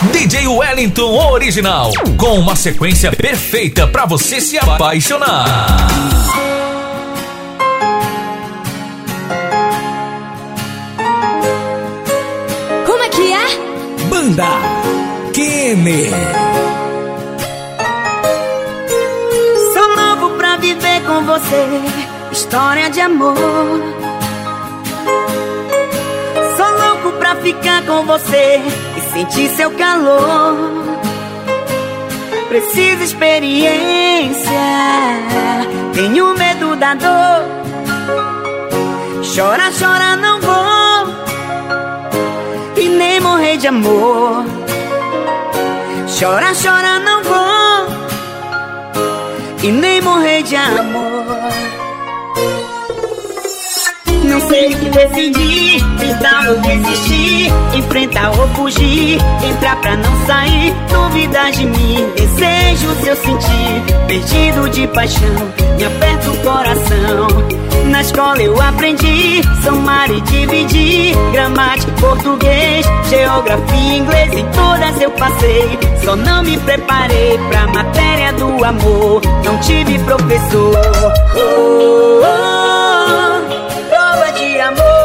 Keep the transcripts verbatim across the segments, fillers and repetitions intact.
D J Wellington Original, com uma sequência perfeita pra você se apaixonar. Como é que é? Banda Kenny. Sou novo pra viver com você, história de amor. Sou louco pra ficar com você e sentir seu calor. Preciso experiência, tenho medo da dor. Chora, chora, não vou, e nem morrer de amor. Chora, chora, não vou, e nem morrer de amor. Não sei o que decidir, tentar ou desistir, enfrentar ou fugir, entrar pra não sair, duvidar de mim. Desejo seu sentir, perdido de paixão, me aperta o coração. Na escola eu aprendi somar e dividir, gramática, português, geografia, inglês, em todas eu passei. Só não me preparei pra matéria do amor, não tive professor. Oh, oh, oh, prova de amor.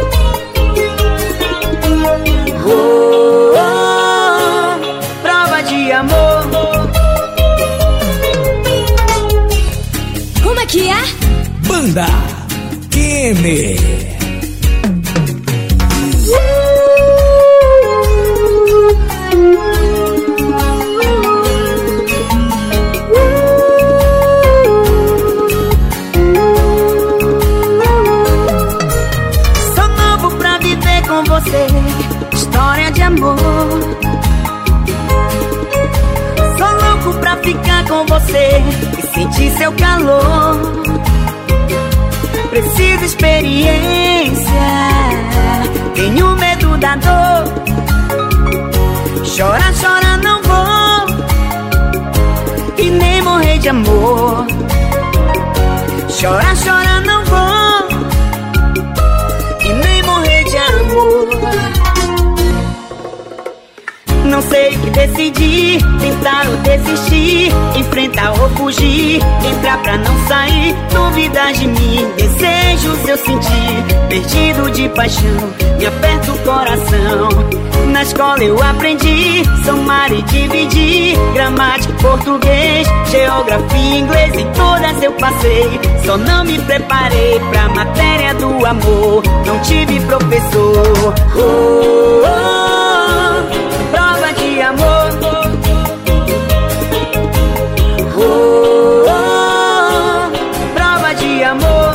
Oh, oh, prova de amor. Como é que é? Banda Kenny. Sou novo pra viver com você, história de amor. Sou louco pra ficar com você e sentir seu calor. Preciso experiência, tenho medo da dor. Chora, chora, não vou, e nem morrer de amor. Chora, chora, não vou, e nem morrer de amor. Não sei o que decidir, tentar ou desistir, enfrentar ou fugir, entrar pra não sair, duvidar de mim. Desejo seu sentir, perdido de paixão, me aperta o coração. Na escola eu aprendi somar e dividir, gramática, português, geografia, inglês, em todas eu passei. Só não me preparei pra matéria do amor, não tive professor. Oh, oh, oh, prova de amor. Oh, oh, prova de amor.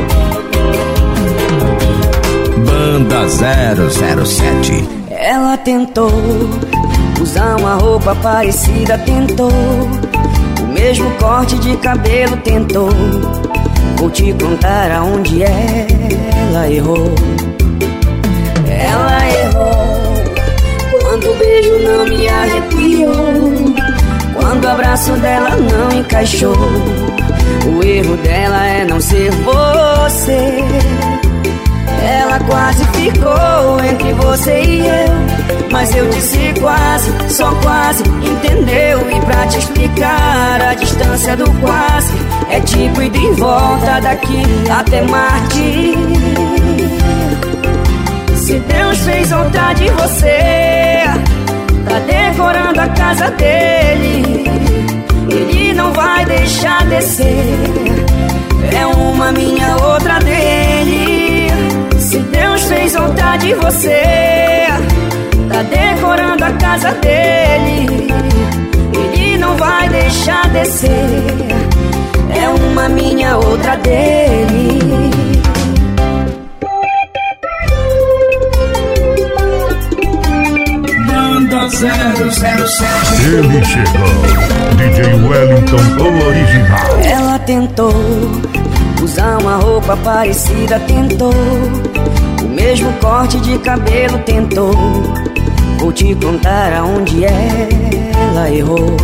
Banda zero zero sete. Ela tentou usar uma roupa parecida, tentou o mesmo corte de cabelo, tentou. Vou te contar aonde ela errou. Ela errou quando o beijo não me arrepiou, quando o abraço dela não encaixou. O erro dela é não ser você. Ela quase ficou entre você e eu, mas eu disse quase, só quase, entendeu? E pra te explicar a distância do quase, é tipo ir de volta daqui até Marte. Se Deus fez outra de você, tá decorando a casa dele, ele não vai deixar descer. É uma minha, outra dele. Se Deus fez outra de você, tá decorando a casa dele, ele não vai deixar descer. É uma minha, outra dele. Banda zero zero sete. Ele chegou, D J Wellington Original. Ela tentou usar uma roupa parecida, tentou o mesmo corte de cabelo, tentou. Vou te contar aonde ela errou.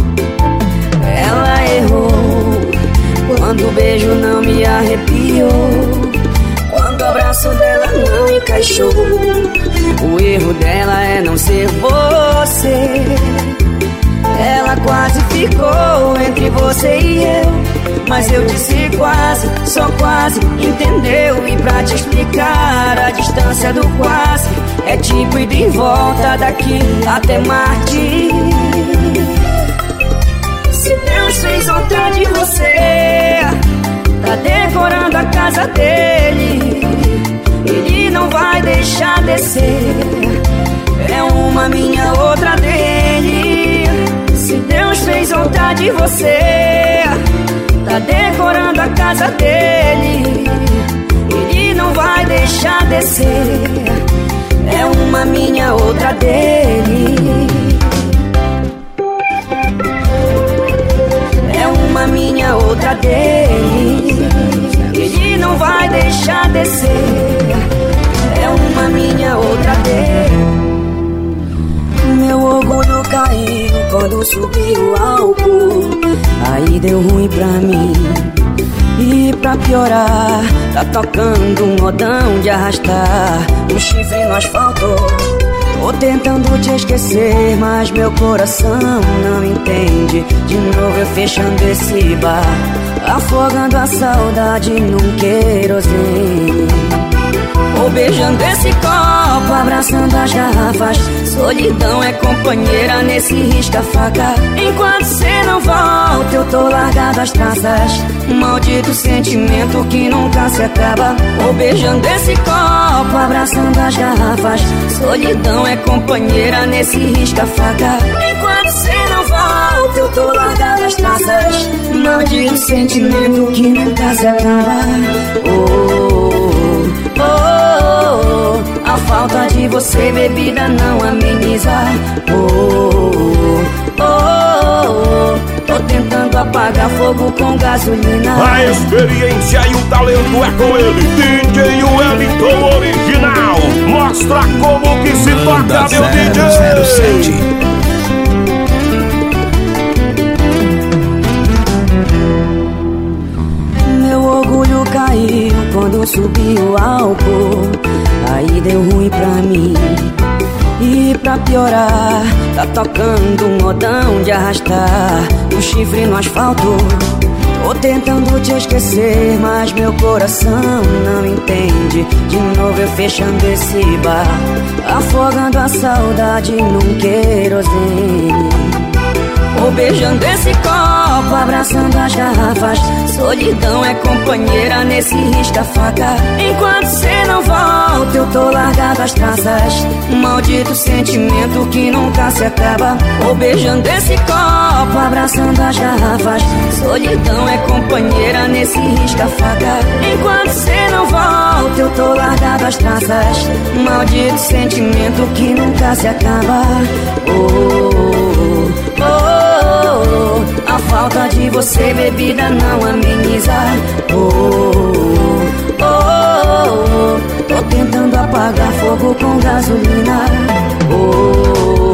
Ela errou quando o beijo não me arrepiou, quando o abraço dela não encaixou. O erro dela é não ser você. ficou entre você e eu. Mas eu disse quase, só quase, entendeu? E pra te explicar, a distância do quase é tipo ir de volta daqui até Marte. Se Deus fez outra de você, tá decorando a casa dele, ele não vai deixar descer. É uma minha, outra dele. Se Deus fez outra de você, tá decorando a casa dele, ele não vai deixar descer. É uma minha, outra dele. É uma minha, outra dele, ele não vai deixar descer. É uma minha, outra dele. Meu orgulho caiu quando subiu o álcool, aí deu ruim pra mim. E pra piorar, tá tocando um modão de arrastar um chifre no asfalto. Tô tentando te esquecer, mas meu coração não entende. De novo eu fechando esse bar, afogando a saudade num querosene. Ou beijando esse copo, abraçando as garrafas. Solidão é companheira nesse risca-faca. Enquanto cê não volta, eu tô largado as traças. Maldito sentimento que nunca se acaba. Ou beijando esse copo, abraçando as garrafas. Solidão é companheira nesse risca-faca. Enquanto cê não volta, eu tô largado as traças. Maldito sentimento que nunca se acaba. Oh, oh, oh, a falta de você, bebida, não ameniza. Oh, oh, oh, tô tentando apagar fogo com gasolina. A experiência e o talento é com ele, D J Wellington Original. Mostra como que se toca, meu D J. zero sete. Meu orgulho caiu quando subiu o álcool, aí deu ruim pra mim. E pra piorar, tá tocando um modão de arrastar um chifre no asfalto. Tô tentando te esquecer, mas meu coração não entende. De novo eu fechando esse bar, afogando a saudade num querosene. Ou beijando esse copo, abraçando as garrafas. Solidão é companheira nesse risca-faca. Enquanto cê não volta, eu tô largado as traças. Maldito sentimento que nunca se acaba. Ou beijando esse copo, abraçando as garrafas. Solidão é companheira nesse risca-faca. Enquanto cê não volta, eu tô largado as traças. Maldito sentimento que nunca se acaba. Oh, oh, oh, a falta de você, bebida, não ameniza. Oh, oh, oh, tô tentando apagar fogo com gasolina. Oh,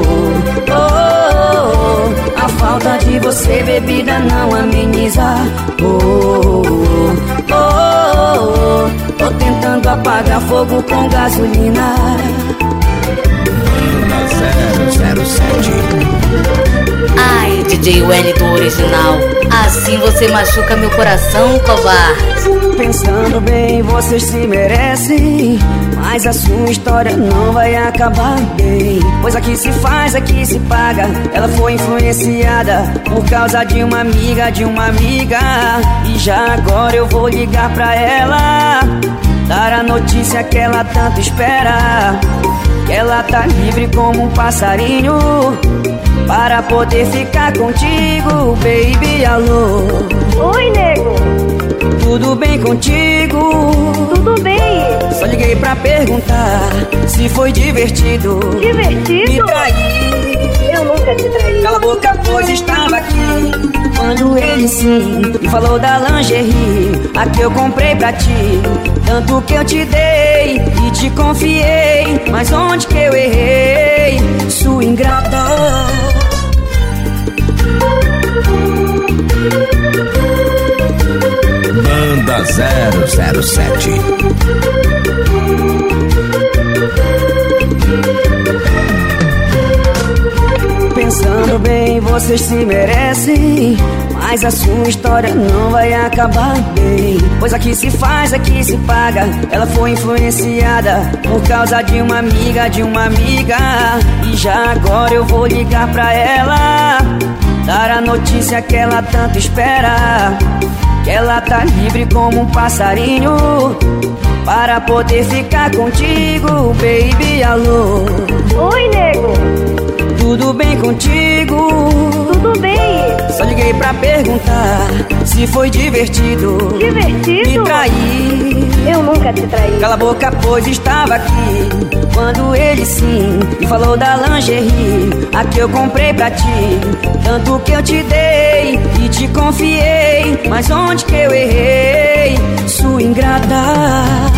oh, oh, a falta de você, bebida, não ameniza. Oh, oh, oh, tô tentando apagar fogo com gasolina. zero zero sete. Ai, D J Wellington Original, assim você machuca meu coração, covarde. Pensando bem, vocês se merecem, mas a sua história não vai acabar bem. Pois aqui se faz, aqui se paga. Ela foi influenciada por causa de uma amiga, de uma amiga. E já agora eu vou ligar pra ela, dar a notícia que ela tanto espera. Que ela tá livre como um passarinho para poder ficar contigo, baby, alô. Oi, nego. Tudo bem contigo? Tudo bem. Só liguei pra perguntar se foi divertido. Divertido? Me trair. Eu nunca te traí. Cala a boca, pois estava aqui quando ele sim me falou da lingerie, a que eu comprei pra ti. Tanto que eu te dei e te confiei, mas onde que eu errei, sua ingrata? Banda zero zero sete. Pensando bem, vocês se merecem, mas a sua história não vai acabar bem. Pois aqui se faz, aqui se paga. Ela foi influenciada por causa de uma amiga, de uma amiga. E já agora eu vou ligar pra ela, dar a notícia que ela tanto espera, que ela tá livre como um passarinho para poder ficar contigo, baby, alô. Oi, nego. Tudo bem contigo? Tudo bem. Só liguei pra perguntar se foi divertido Divertido? me trair. Eu nunca te traí. Cala a boca, pois estava aqui quando ele sim me falou da lingerie, a que eu comprei pra ti. Tanto que eu te dei e te confiei, mas onde que eu errei, sua ingrata?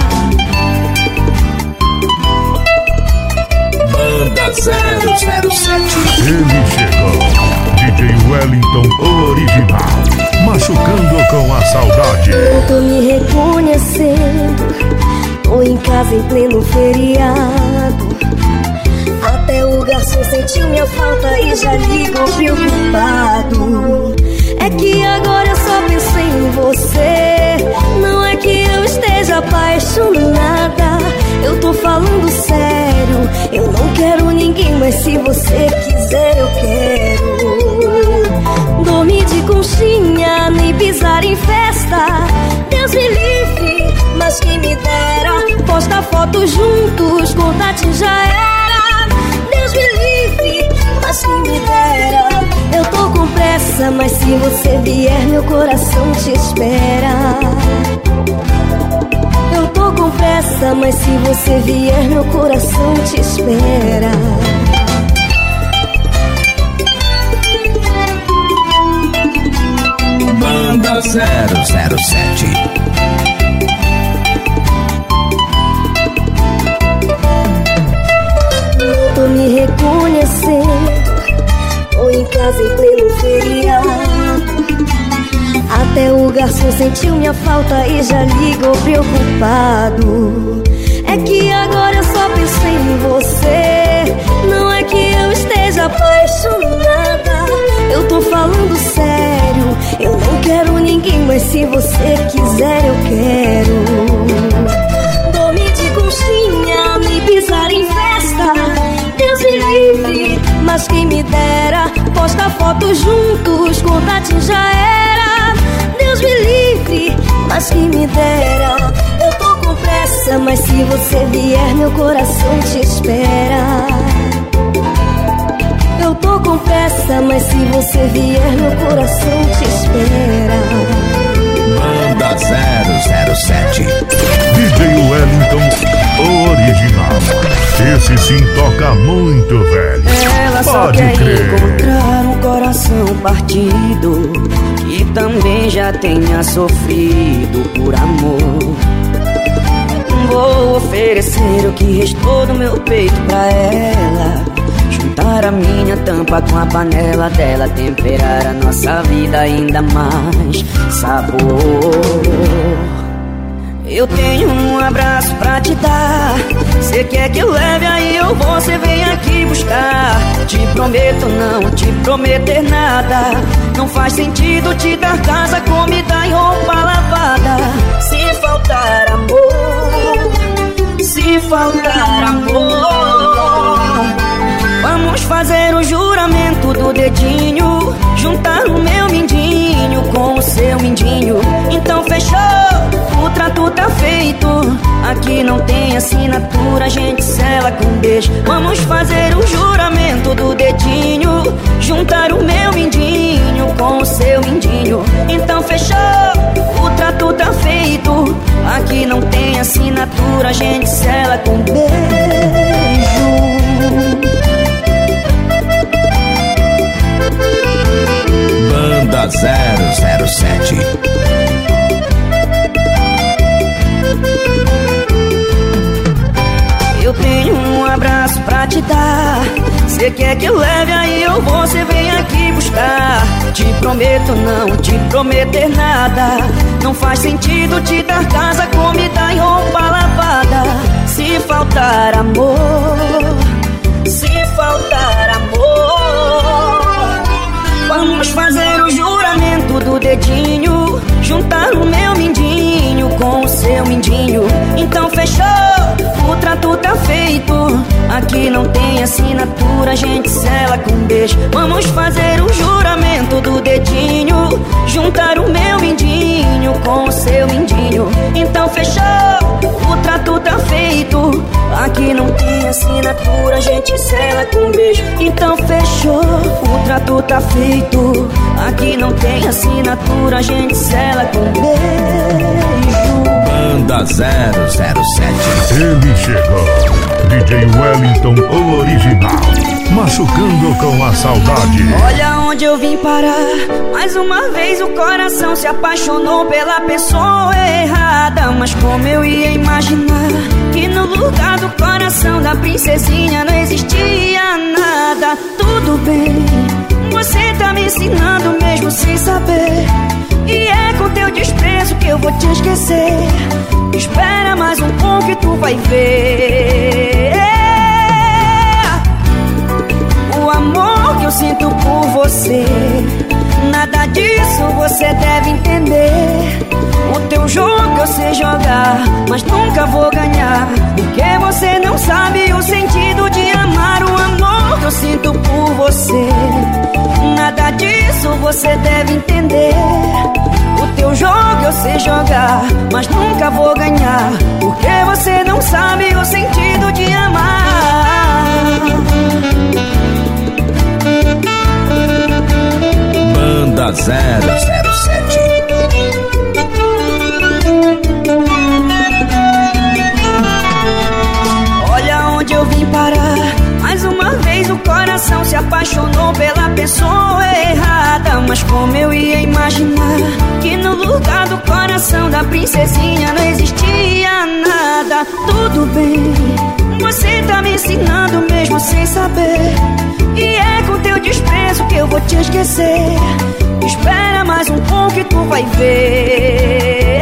Banda zero zero sete. Ele chegou, D J Wellington original, machucando com a saudade. Eu tô me reconhecendo, tô em casa em pleno feriado. Até o garçom sentiu minha falta e já ligou preocupado. É que agora eu só penso em você, não é que eu esteja apaixonada. Eu tô falando sério, eu não quero ninguém, mas se você quiser eu quero. Dormir de conchinha, nem pisar em festa, Deus me livre, mas quem me dera. Posta fotos juntos, contato já era. Deus me livre, mas quem me dera. Eu tô com pressa, mas se você vier meu coração te espera. Eu tô com pressa, mas se você vier meu coração te espera. Banda zero zero sete. Eu tô me reconhecendo, tô em casa em pleno feriado. Até o garçom sentiu minha falta e já ligou preocupado. É que agora eu só penso em você, não é que eu esteja apaixonada. Eu tô falando sério, eu não quero ninguém, mas se você quiser eu quero. Dormir de conchinha, me pisar em festa, Deus me livre, mas quem me dera. Posta fotos juntos, contato já era. Deus me livre, mas quem me dera. Eu tô com pressa, mas se você vier meu coração te espera. Eu tô com pressa, mas se você vier meu coração te espera. Banda zero zero sete. D J Wellington original. Esse sim toca muito, velho. Ela só Pode quer crer. encontrar um coração partido, que também já tenha sofrido por amor. Vou oferecer o que restou do meu peito pra ela, juntar a minha tampa com a panela dela, temperar a nossa vida ainda mais sabor. Eu tenho um abraço pra te dar, cê quer que eu leve, aí eu vou, cê vem aqui buscar. Te prometo não te prometer nada, não faz sentido te dar casa, comida e roupa lavada. Se faltar amor, se faltar amor, vamos fazer o juramento do dedinho, juntar o meu mindinho com o seu mindinho. Então fechou, o trato tá feito, aqui não tem assinatura, a gente sela com beijo. Vamos fazer o juramento do dedinho, juntar o meu mindinho com o seu mindinho. Então fechou, o trato tá feito, aqui não tem assinatura, a gente sela com beijo. Banda zero zero sete. Eu tenho um abraço pra te dar, cê quer que eu leve, aí eu vou, cê vem aqui buscar. Te prometo não te prometer nada, não faz sentido te dar casa, comida e roupa lavada. Se faltar amor, se faltar amor, fechou, o trato tá feito. Aqui não tem assinatura, a gente sela com beijo. Vamos fazer o juramento do dedinho, juntar o meu mindinho com o seu mindinho. Então fechou, o trato tá feito. Aqui não tem assinatura, a gente sela com beijo. Então fechou, o trato tá feito. Aqui não tem assinatura, a gente sela com beijo. Banda zero zero sete. Ele chegou, D J Wellington, o original, machucando com a saudade. Olha onde eu vim parar. Mais uma vez o coração se apaixonou pela pessoa errada. Mas como eu ia imaginar que no lugar do coração da princesinha não existia nada. Tudo bem, você tá me ensinando mesmo sem saber. E é com teu desprezo que eu vou te esquecer. Espera mais um pouco e tu vai ver o amor que eu sinto por você. Nada disso você deve entender. O teu jogo eu sei jogar, mas nunca vou ganhar, porque você não sabe o sentido de amar. O amor que eu sinto por você. Nada disso você deve entender. O teu jogo eu sei jogar, mas nunca vou ganhar, porque você não sabe o sentido de amar. Banda zero zero sete. Olha onde eu vim parar. Mais uma vez o coração se apaixonou pela pessoa errada. Mas como eu ia imaginar que no lugar do coração da princesinha não existia nada. Tudo bem, você tá me ensinando mesmo sem saber. E é com teu desprezo que eu vou te esquecer. Espera mais um pouco e tu vai ver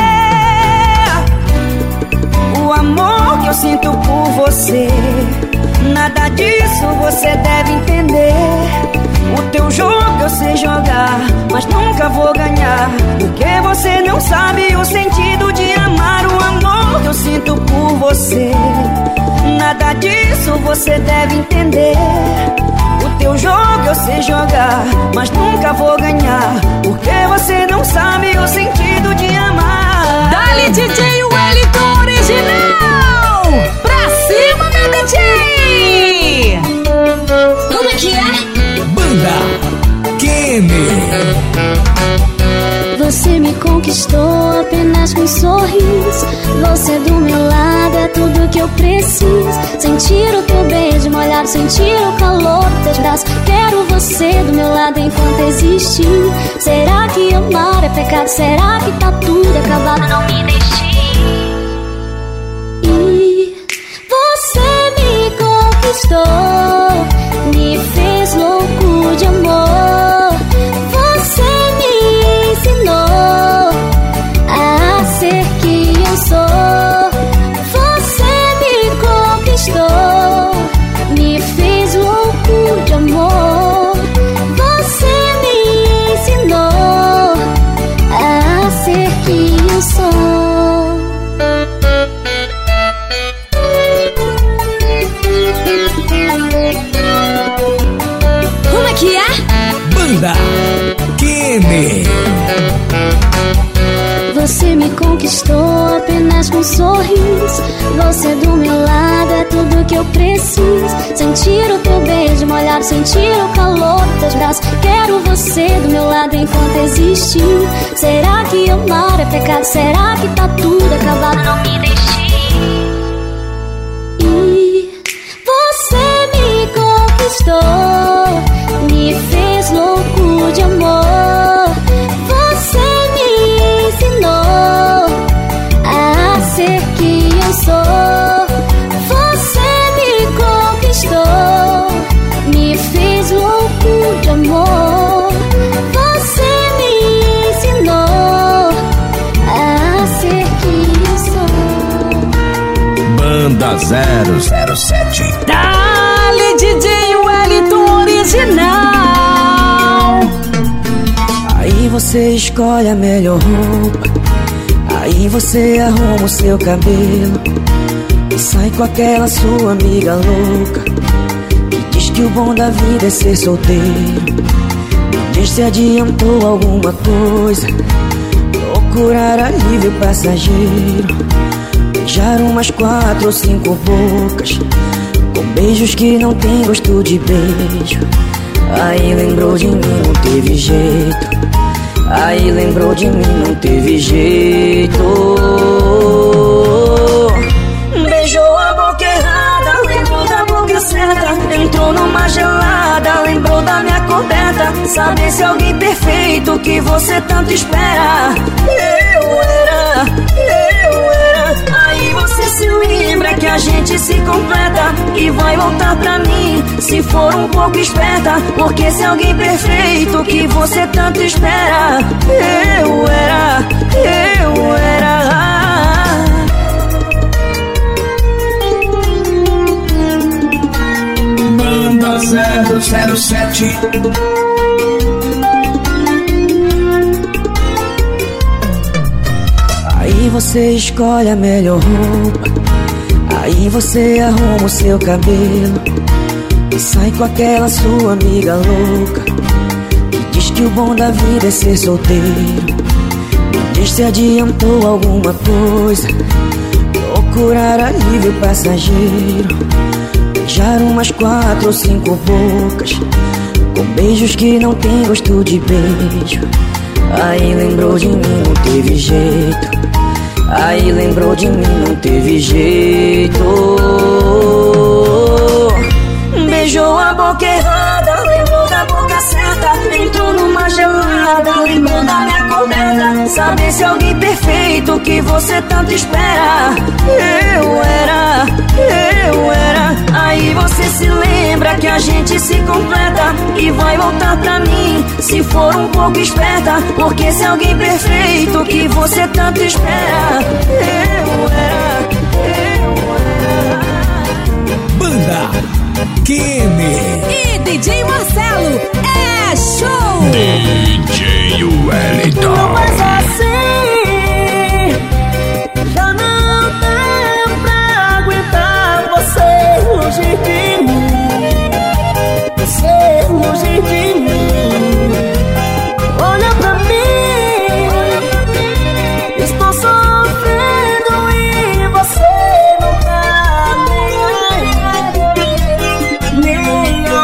o amor que eu sinto por você. Nada disso você deve entender. O teu jogo eu sei jogar, mas nunca vou ganhar, porque você não sabe o sentido de amar. O amor que eu sinto por você. Nada disso você deve entender. O teu jogo eu sei jogar, mas nunca vou ganhar, porque você não sabe o sentido de amar. Dale D J Wellington original! Pra cima, meu D J! Como é que é? Banda Kenny. Você me conquistou apenas com um sorriso. Você do meu lado é tudo que eu preciso. Sentir o teu beijo molhado, sentir o calor dos teus braços. Quero você do meu lado enquanto existir. Será que amar é pecado? Será que tá tudo acabado? Não me deixe. E você me conquistou, me fez louco de amor. Você me ensinou a ser quem eu sou. Você me conquistou, me fez louco de amor. Você me ensinou a ser quem eu sou. Como é que é? Banda Kenny. Você me conquistou apenas com um sorriso. Você do meu lado é tudo que eu preciso. Sentir o teu beijo molhado, sentir o calor dos teus braços. Quero você do meu lado enquanto existir. Será que amar é pecado? Será que tá tudo acabado? Não me deixe. E você me conquistou, me fez louco de amor. Você me ensinou a ser quem eu sou. Você me conquistou, me fez louco de amor. Você me ensinou a ser quem eu sou. Banda zero zero sete. Dale D J Wellington original. Aí você escolhe a melhor roupa, Aí você arruma o seu cabelo e sai com aquela sua amiga louca que diz que o bom da vida é ser solteiro. Diz se adiantou alguma coisa, procurar alívio passageiro. Beijar umas quatro ou cinco bocas com beijos que não tem gosto de beijo. Aí lembrou de mim, não teve jeito. Aí lembrou de mim, não teve jeito. Beijou a boca errada, lembrou da boca certa. Entrou numa gelada, lembrou da minha coberta. Saber se alguém perfeito que você tanto espera. Eu era, eu era. Aí você se lembra que a gente se completa e vai voltar pra mim se for um pouco esperta. Porque se alguém perfeito que você tanto espera. Eu era, eu era. Banda zero zero sete. Aí você escolhe a melhor roupa, aí você arruma o seu cabelo e sai com aquela sua amiga louca que diz que o bom da vida é ser solteiro. Diz se adiantou alguma coisa, procurar alívio passageiro. Beijar umas quatro ou cinco bocas com beijos que não tem gosto de beijo. Aí lembrou de mim, não teve jeito. Aí lembrou de mim, não teve jeito. Beijou a boca errada, lembrou da boca certa. Entrou numa gelada, lembrou da minha coberta. Saber se alguém perfeito que você tanto espera. Eu era, eu era. Aí você se lembra que a gente se completa e vai voltar pra mim se for um pouco esperta. Porque se alguém perfeito que você tanto espera. Eu era, eu era. Banda Kene E D J Marcelo é show. D J Wellington. Não mais assim, já não dá pra aguentar você longe de mim. Você longe de mim. Olha pra mim, estou sofrendo e você não tá nem aí, nem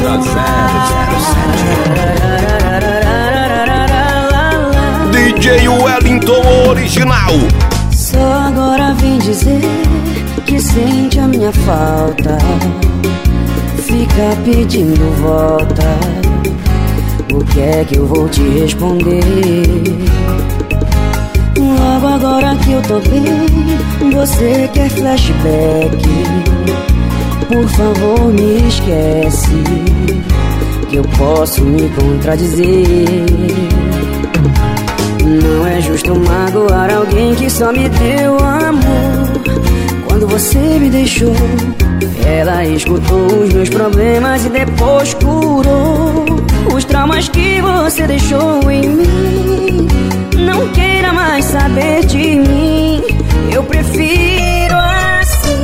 Banda zero zero sete. D J Wellington original. Só agora vem dizer que sente a minha falta, fica pedindo volta. O que é que eu vou te responder? Logo agora que eu tô bem, você quer flashback. Por favor me esquece, que eu posso me contradizer. Não é justo magoar alguém que só me deu amor. Quando você me deixou, ela escutou os meus problemas e depois curou os traumas que você deixou em mim. Não queira mais saber de mim, eu prefiro assim.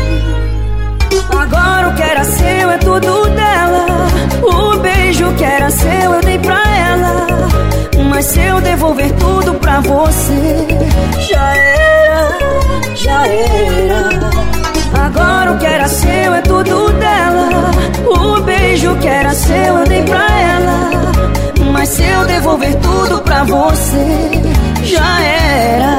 Agora o que era seu é tudo dela. O beijo que era seu eu dei pra ela. Mas se eu devolver tudo pra você, já era, já era. Agora o que era seu é tudo dela. O beijo que era seu eu dei pra ela. Mas se eu devolver tudo pra você, já era.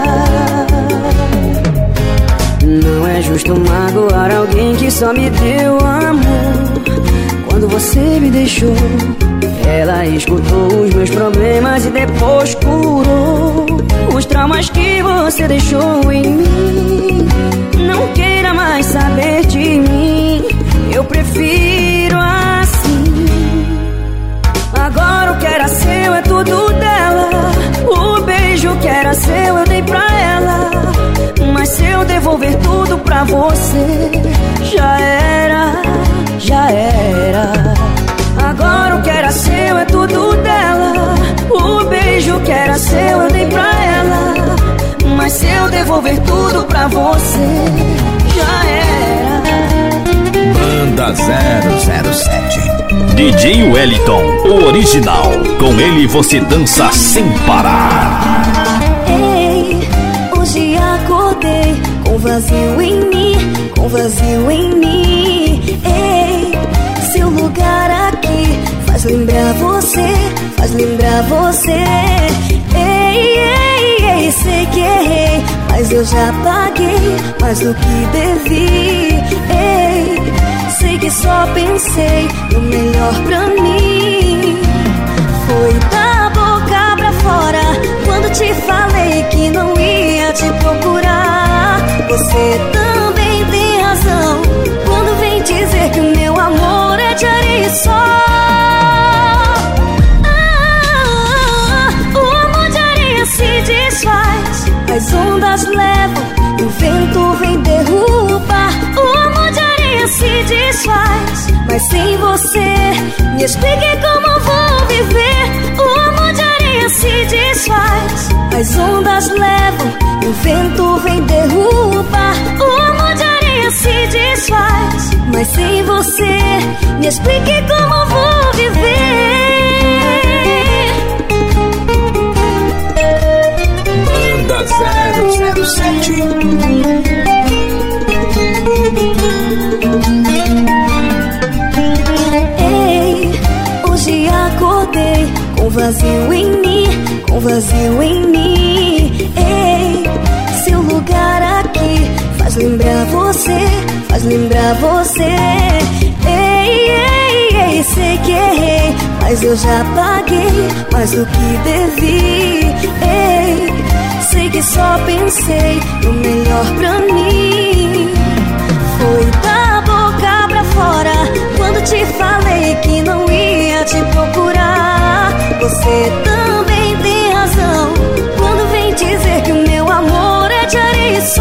Não é justo magoar alguém que só me deu amor. Quando você me deixou, ela escutou os meus problemas e depois curou os traumas que você deixou em mim. Não queira mais saber de mim, eu prefiro assim. Agora o que era seu é tudo dela. O beijo que era seu eu dei pra ela. Mas se eu devolver tudo pra você, já era, já era. Agora o que era seu é tudo dela. O beijo que era seu eu dei pra ela. Mas se eu devolver tudo pra você, já era. Banda zero zero sete. D J Wellington, o original. Com ele você dança sem parar. Ei, hoje acordei com vazio em mim, com vazio em mim. Ei, seu lugar aqui faz lembrar você, faz lembrar você. Ei, ei, ei, sei que errei, mas eu já paguei mais do que devi. Ei, sei que só pensei no melhor pra mim. Foi da boca pra fora quando te falei que não ia te procurar. Você também tem razão quando vem dizer que o meu amor é de areia e sol. Ah, o amor de areia se desfaz, as ondas levam e o vento vem derrubar. O amor de areia se desfaz, mas sem você me explique como eu vou viver. O amor de areia se desfaz, as ondas levam e o vento vem derrubar. O amor de areia se desfaz, mas sem você me explique como eu vou viver. Banda zero zero sete. Ei, hoje acordei com vazio em mim, com vazio em mim. Ei, seu lugar aqui faz lembrar você, faz lembrar você. Ei, ei, ei, sei que errei, mas eu já paguei mais do que devi. Ei, sei que só pensei no melhor pra mim. Foi da boca pra fora quando te falei que não ia te procurar. Você também tem razão quando vem dizer que o meu amor é de areia e sol.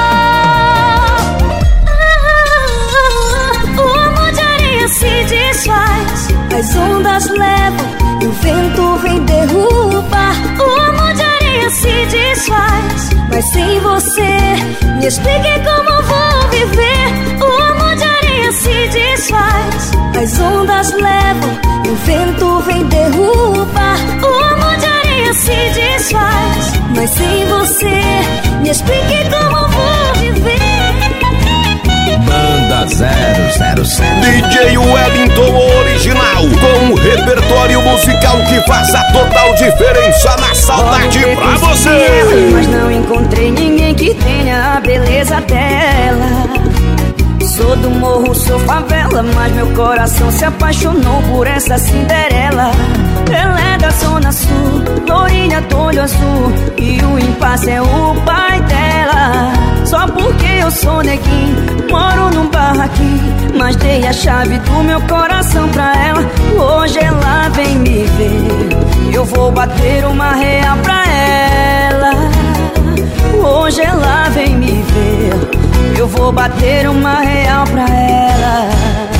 Ah, o amor de areia se desfaz, as ondas levam e o vento vem derrubar. O amor de areia se desfaz, mas sem você me explique como eu vou viver. O amor de areia se desfaz, as ondas levam e o vento vem derrubar. O amor de areia se desfaz, mas sem você me explique como eu vou viver. Banda Banda zero zero sete. D J Wellington original, com um repertório musical que faz a total diferença na saudade pra você. Mas não encontrei ninguém que tenha a beleza dela. Sou do morro, sou favela, mas meu coração se apaixonou por essa Cinderela. Ela é da zona sul, lourinha do olho azul, e o impasse é o pai dela. Só porque eu sou neguinho, moro num barraquinho, mas dei a chave do meu coração pra ela. Hoje ela vem me ver, eu vou bater uma real pra ela. Hoje ela vem me ver, eu vou bater uma real pra ela.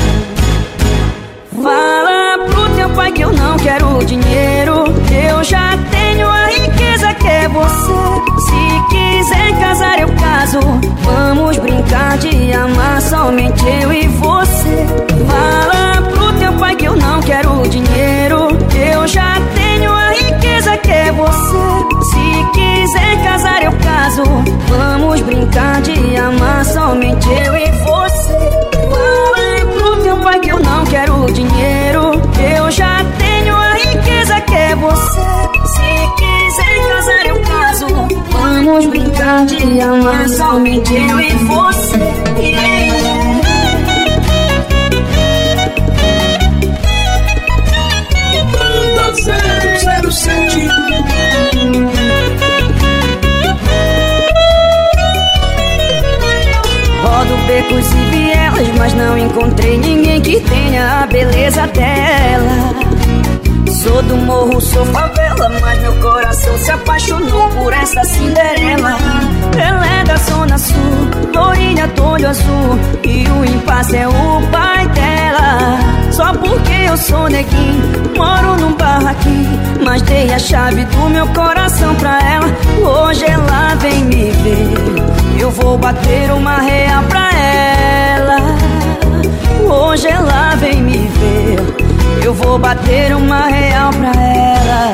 Fala pro teu pai que eu não quero dinheiro, eu já tenho a riqueza que é você. Se quiser casar eu caso, vamos brincar de amar somente eu e você. Fala pro teu pai que eu não quero dinheiro, eu já tenho a riqueza que é você. Se quiser casar eu caso, vamos brincar de amar somente eu e você. Fala pro teu pai que eu não quero dinheiro, eu já tenho a riqueza que é você. Se quiser casar eu caso, vamos brincar de amar somente eu e você. Yeah. Banda zero zero sete. Rodo becos e vielas, mas não encontrei ninguém que tenha a beleza dela. Sou do morro, sou favela, mas meu coração se apaixonou por essa Cinderela. Ela é da zona sul, lourinha do olho azul, e o impasse é o pai dela. Só porque eu sou neguinho, moro num barraquinho, mas dei a chave do meu coração pra ela. Hoje ela vem me ver, eu vou bater uma real pra ela. Hoje ela vem me ver, eu vou bater uma real pra ela.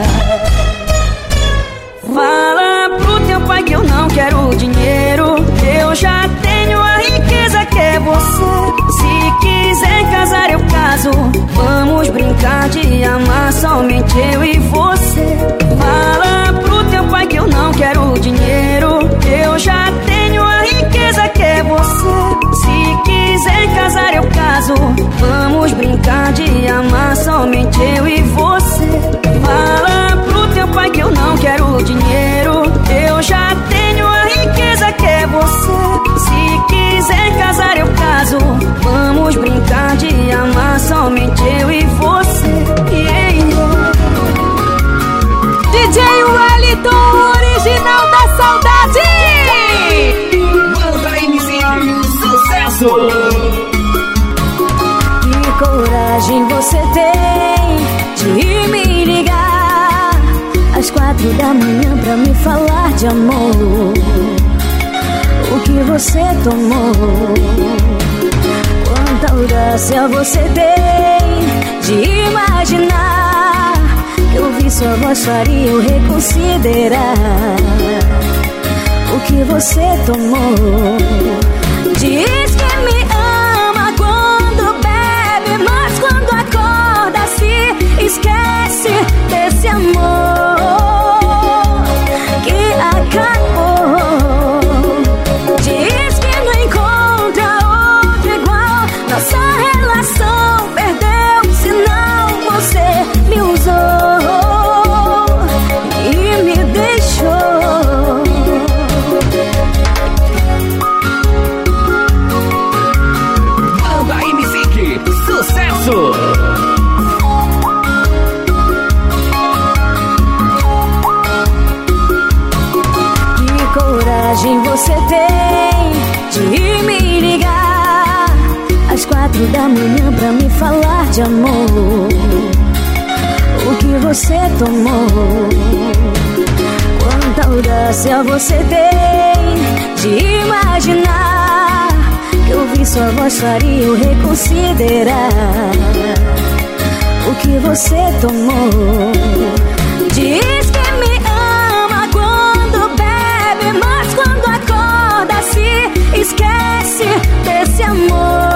Fala pro teu pai que eu não quero dinheiro, eu já tenho a riqueza que é você. Se quiser casar eu caso, vamos brincar de amar somente eu e você. Fala pro teu pai que eu não quero dinheiro, eu já tenho a riqueza que é você. Se quiser casar eu caso, vamos brincar de amar somente eu e você. Fala pro teu pai que eu não quero dinheiro, eu já tenho a riqueza que é você. Se quiser casar eu caso, vamos brincar de amar somente eu e você. Yeah, yeah. D J Wellington, original da saudade. Banda M C, sucesso. Que coragem você tem de me ligar às quatro da manhã pra me falar de amor. O que você tomou? Quanta audácia você tem de imaginar que ouvir sua voz faria eu reconsiderar. O que você tomou? Diz que me ama quando bebe, mas quando acorda se esquece desse amor que acabou. Diz que não encontra outro igual, nossa relação perdeu, senão você me usou e me deixou. Banda M C, sucesso. Que coragem você tem de me ligar às quatro da manhã pra me falar de amor. O que você tomou? Quanta audácia você tem de imaginar que ouvir sua voz faria eu reconsiderar. O que você tomou? Diz que me ama quando bebe, mas quando acorda se esquece desse amor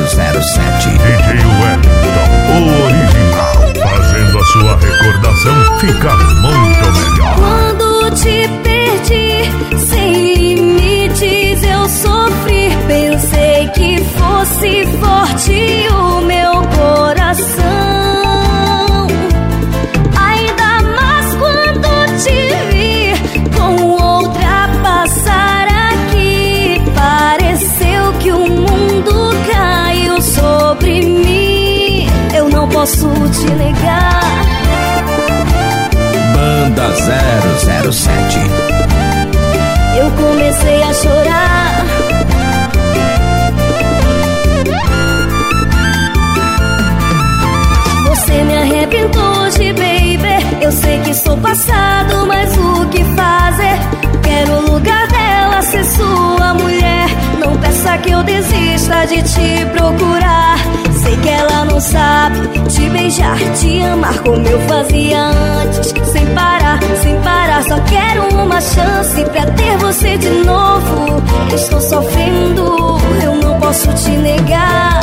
zero sete. D J Wellington, o original, fazendo a sua recordação ficar muito melhor. Quando te perdi, sem limites eu sofri. Pensei que fosse forte o meu coração. Ainda mais quando te vi com outra passar aqui. Pareceu que o mundo caiu sobre mim. Eu não posso te negar. Banda zero zero sete. Eu comecei a chorar. Você me arrebentou hoje, baby. Eu sei que sou passado, mas o que fazer? Quero o lugar dela ser sua mulher. Não peça que eu desista de te procurar. Sei que ela não sabe te beijar, te amar como eu fazia antes. Sem parar, sem parar, só quero uma chance pra ter você de novo. Estou sofrendo, eu não posso te negar.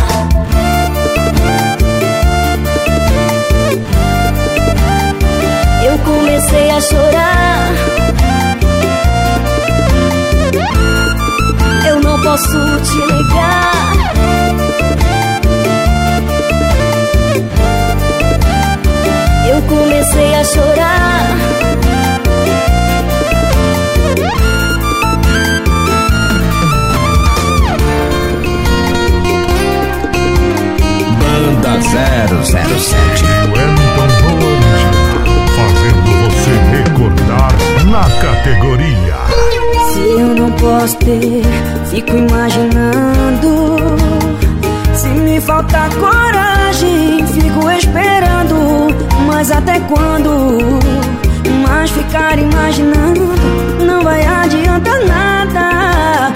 Eu comecei a chorar. Eu não posso te negar. Eu comecei a chorar. Banda zero zero sete. Wellington, o original, fazendo você recordar na categoria. Se eu não posso ter, fico imaginando. Se me faltar coragem, fico esperando. Mas até quando? Mas ficar imaginando não vai adiantar nada.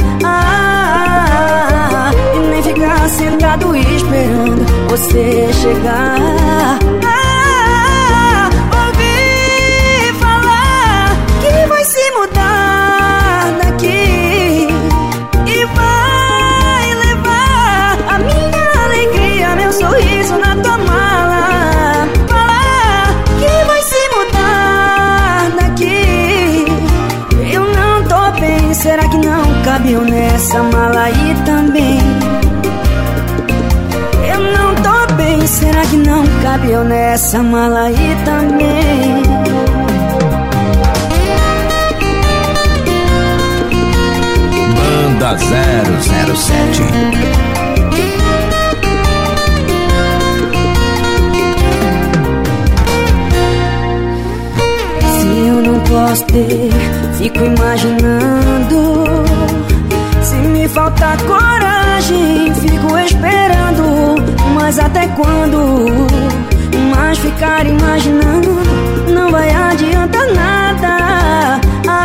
Ah, e nem ficar sentado esperando você chegar. Ah, ouvi falar que vai se mudar daqui e vai levar a minha alegria, meu sorriso na tua mala. Falar que vai se mudar daqui. Eu não tô bem, será que não cabe nessa mala aí também? Eu não tô bem, será que não cabe nessa mala aí também? Banda zero zero sete. Se eu não posso ter, fico imaginando. Se me faltar coragem, fico esperando. Mas até quando? Mas ficar imaginando não vai adiantar nada.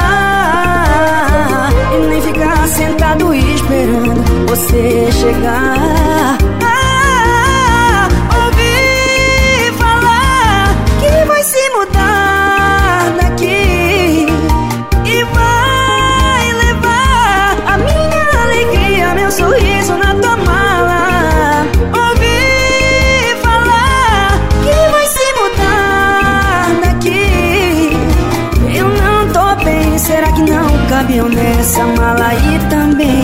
Ah, e nem ficar sentado esperando você chegar. Ah, ouvi falar que vai se mudar daqui e vai levar a minha alegria, meu sorriso na tua mala. Ouvi falar que vai se mudar daqui. Eu não tô bem, será que não cabe nessa mala aí também?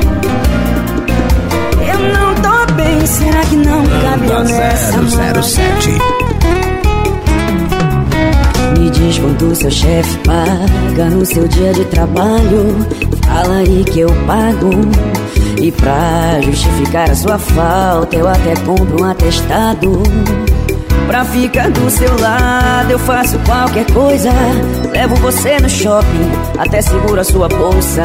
Eu não tô bem, será que não cabe nessa mala? zero sete. Me diz quanto seu chefe paga no seu dia de trabalho. Fala aí que eu pago. E pra justificar a sua falta, eu até compro um atestado. Pra ficar do seu lado, eu faço qualquer coisa. Levo você no shopping, até seguro a sua bolsa.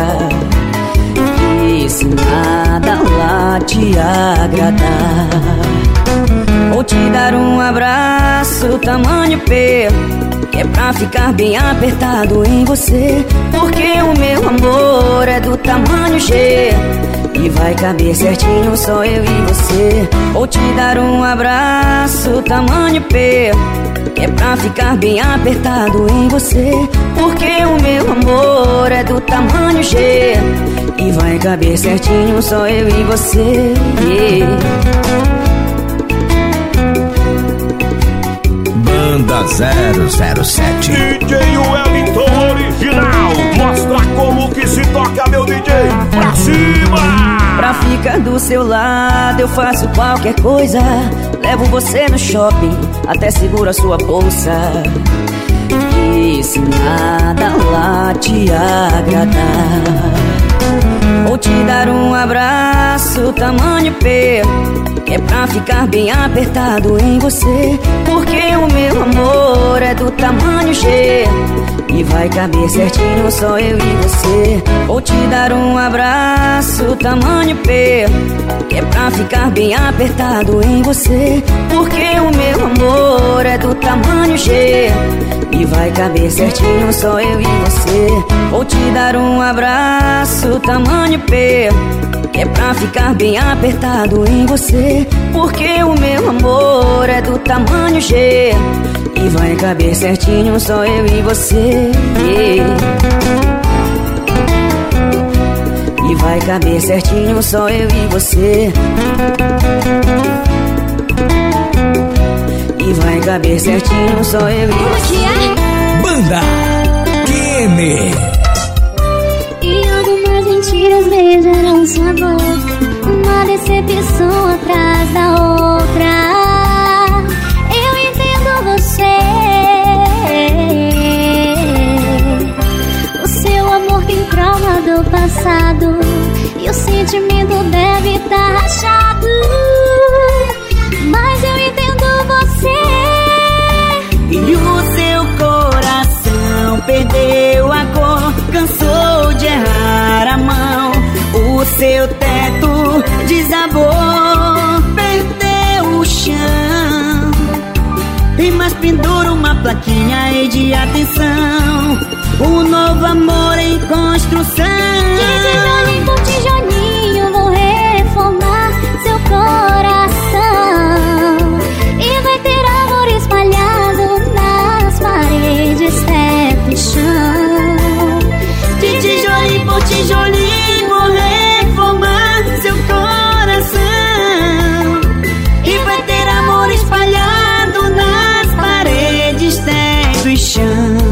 E se nada lá te agradar, vou te dar um abraço tamanho P, que é pra ficar bem apertado em você. Porque o meu amor é do tamanho G e vai caber certinho só eu e você. Vou te dar um abraço tamanho P, que é pra ficar bem apertado em você. Porque o meu amor é do tamanho G e vai caber certinho só eu e você. Yeah. Banda zero zero sete. D J Wellington original. Mostra como que se toca, meu D J. Pra cima! Pra ficar do seu lado eu faço qualquer coisa. Levo você no shopping, até seguro a sua bolsa. E se nada lá te agradar, vou te dar um abraço tamanho P, que é pra ficar bem apertado em você. Porque o meu amor é do tamanho G e vai caber certinho só eu e você. Vou te dar um abraço tamanho P, que é pra ficar bem apertado em você. Porque o meu amor é do tamanho G e vai caber certinho só eu e você. Vou te dar um abraço tamanho P, que é pra ficar bem apertado em você. Porque o meu amor é do tamanho G e vai caber certinho só eu e você. Yeah. E vai caber certinho só eu e você. E vai caber certinho só eu e você. Banda Kenny. E algumas mentiras beijarão sua boca, uma decepção atrás da outra. Eu entendo você. O seu amor tem trauma do passado e o sentimento deve estar rachado. Mas eu entendo você. E o seu coração perdeu a cor, cansou de errar a mão. O seu teto desabou, perdeu o chão. E mais pendura uma plaquinha aí de atenção. Um novo amor em construção. Tijolinho por tijolinho vou reformar seu coração. E vai ter amor espalhado nas paredes, teto e chão. De tijolinho por tijolinho vou reformar seu coração. E vai ter amor espalhado nas paredes, teto e chão.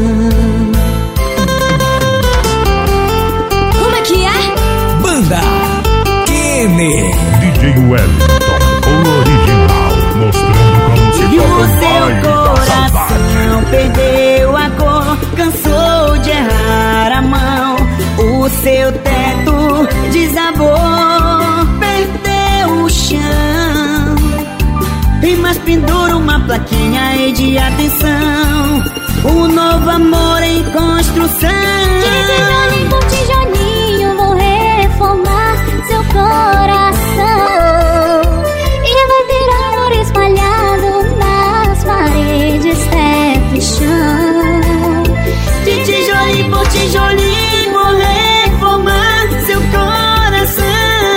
Como é que é? Banda Kenny. D J Wellington, o original, mostrando como se E toca o o seu baile da coração saudade. perdeu a cor, cansou de errar a mão. O seu teto desabou, perdeu o chão. E mais pendura uma plaquinha aí de atenção. Um novo amor em construção. Tijolinho por tijolinho vou reformar seu coração. E vai ter amor espalhado nas paredes, teto e chão. De tijolinho por tijolinho vou reformar seu coração.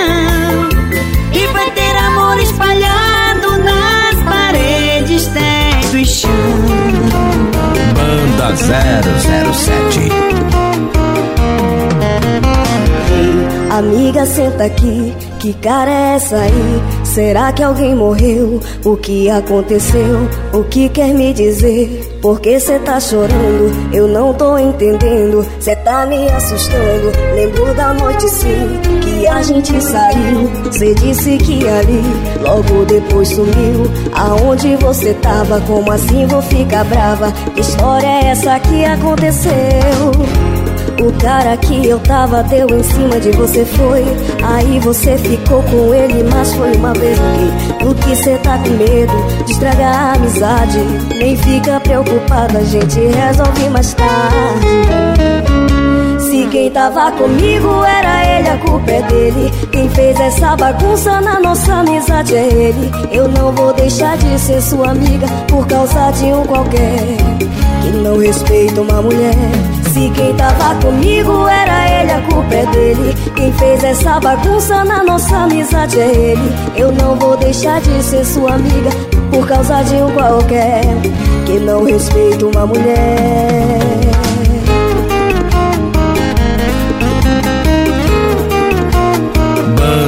E vai ter amor espalhado nas paredes, teto e chão. Banda zero zero sete. Amiga, senta aqui, que cara é essa aí? Será que alguém morreu? O que aconteceu? O que quer me dizer? Por que cê tá chorando? Eu não tô entendendo. Cê tá me assustando. Lembro da noite sim, que a gente saiu. Cê disse que ali, logo depois sumiu. Aonde você tava? Como assim vou ficar brava? Que história é essa que aconteceu? O cara que eu tava deu em cima de você, foi. Aí você ficou com ele, mas foi uma vez aqui. Do que cê tá com medo de estragar a amizade? Nem fica preocupada, a gente resolve mais tarde. Se quem tava comigo era ele, a culpa é dele. Quem fez essa bagunça na nossa amizade é ele. Eu não vou deixar de ser sua amiga por causa de um qualquer que não respeita uma mulher. Se quem tava comigo era ele, a culpa é dele. Quem fez essa bagunça na nossa amizade é ele. Eu não vou deixar de ser sua amiga por causa de um qualquer que não respeita uma mulher.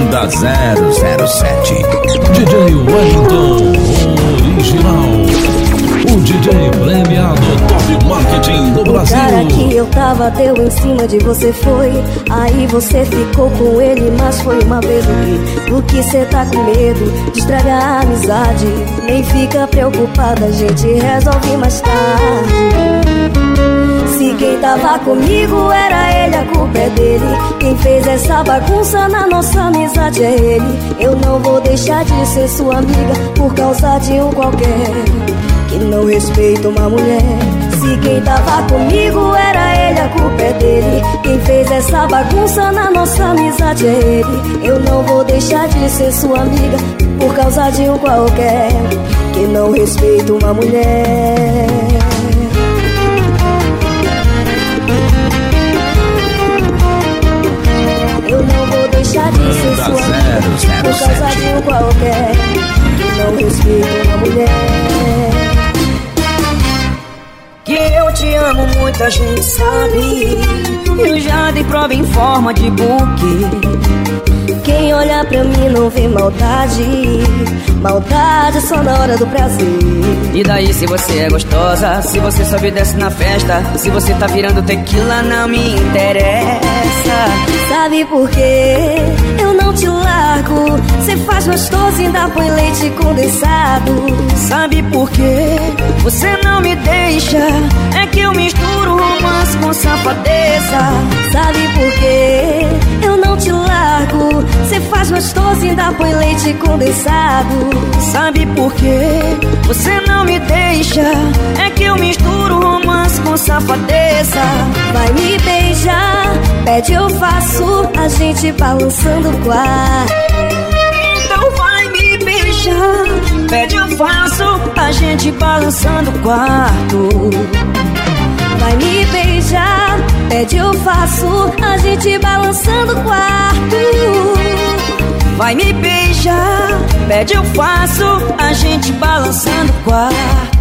Banda zero zero sete. D J Wellington Original. O D J premiado Top Marketing do Brasil. O cara que eu tava deu em cima de você foi. Aí você ficou com ele, mas foi uma vez o que? O que cê tá com medo de estragar a amizade? Nem fica preocupada, a gente resolve mais tarde. Se quem tava comigo era ele, a culpa é dele. Quem fez essa bagunça na nossa amizade é ele. Eu não vou deixar de ser sua amiga por causa de um qualquer que não respeita uma mulher. Se quem tava comigo era ele, a culpa é dele. Quem fez essa bagunça na nossa amizade é ele. Eu não vou deixar de ser sua amiga por causa de um qualquer que não respeita uma mulher. Eu não vou deixar de ser sua amiga por causa de um qualquer que não respeita uma mulher. Que eu te amo, muita gente sabe. Eu já dei prova em forma de book. Quem olha pra mim não vê maldade. Maldade só na hora do prazer. E daí se você é gostosa, se você sobe e desce na festa, se você tá virando tequila não me interessa. Sabe por quê? Eu não te largo. Cê faz gostoso e ainda põe leite condensado. Sabe por quê? Você não me deixa. É que eu misturo romance com safadeza. Sabe por quê? Eu não te largo. Cê faz gostoso e ainda põe leite condensado. Sabe por quê? Você não me deixa. É que eu misturo romance com safadeza. Vai me beijar, pede eu faço, a gente balançando o quarto. Então vai me beijar, pede eu faço, a gente balançando o quarto. Vai me beijar, pede eu faço, a gente balançando o quarto. Vai me beijar, pede eu faço, a gente balançando o quarto.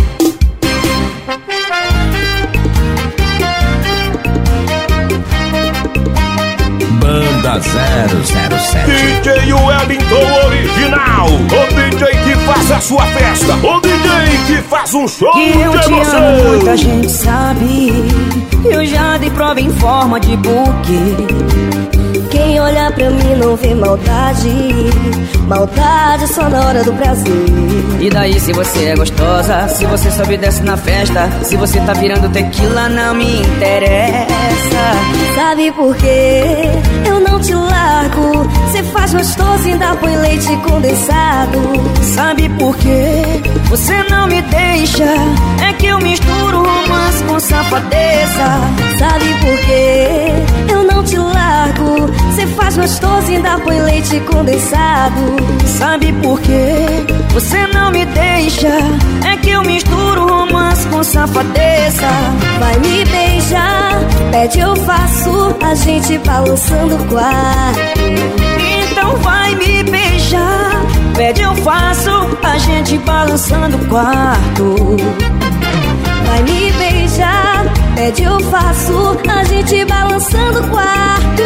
Banda zero zero sete. D J Wellington Original. O D J que faz a sua festa. O D J que faz um show que eu de te emoção. amo, muita gente sabe. Eu já dei prova em forma de book. Quem olha pra mim não vê maldade. Maldade só na hora do prazer. E daí se você é gostosa, se você sobe e desce na festa, se você tá virando tequila não me interessa. Sabe por quê? Eu não te largo. Cê faz gostoso e ainda põe leite condensado. Sabe por quê? Você não me deixa. É que eu misturo romance com safadeza. Sabe por quê? Eu não te largo. Cê faz gostoso e ainda põe leite condensado. Sabe por quê? Você não me deixa. É que eu misturo romance com safadeza. Vai me beijar, pede eu faço, a gente balançando o quarto. Então vai me beijar, pede eu faço, a gente balançando o quarto. Vai me beijar, pede eu faço, a gente balançando o quarto.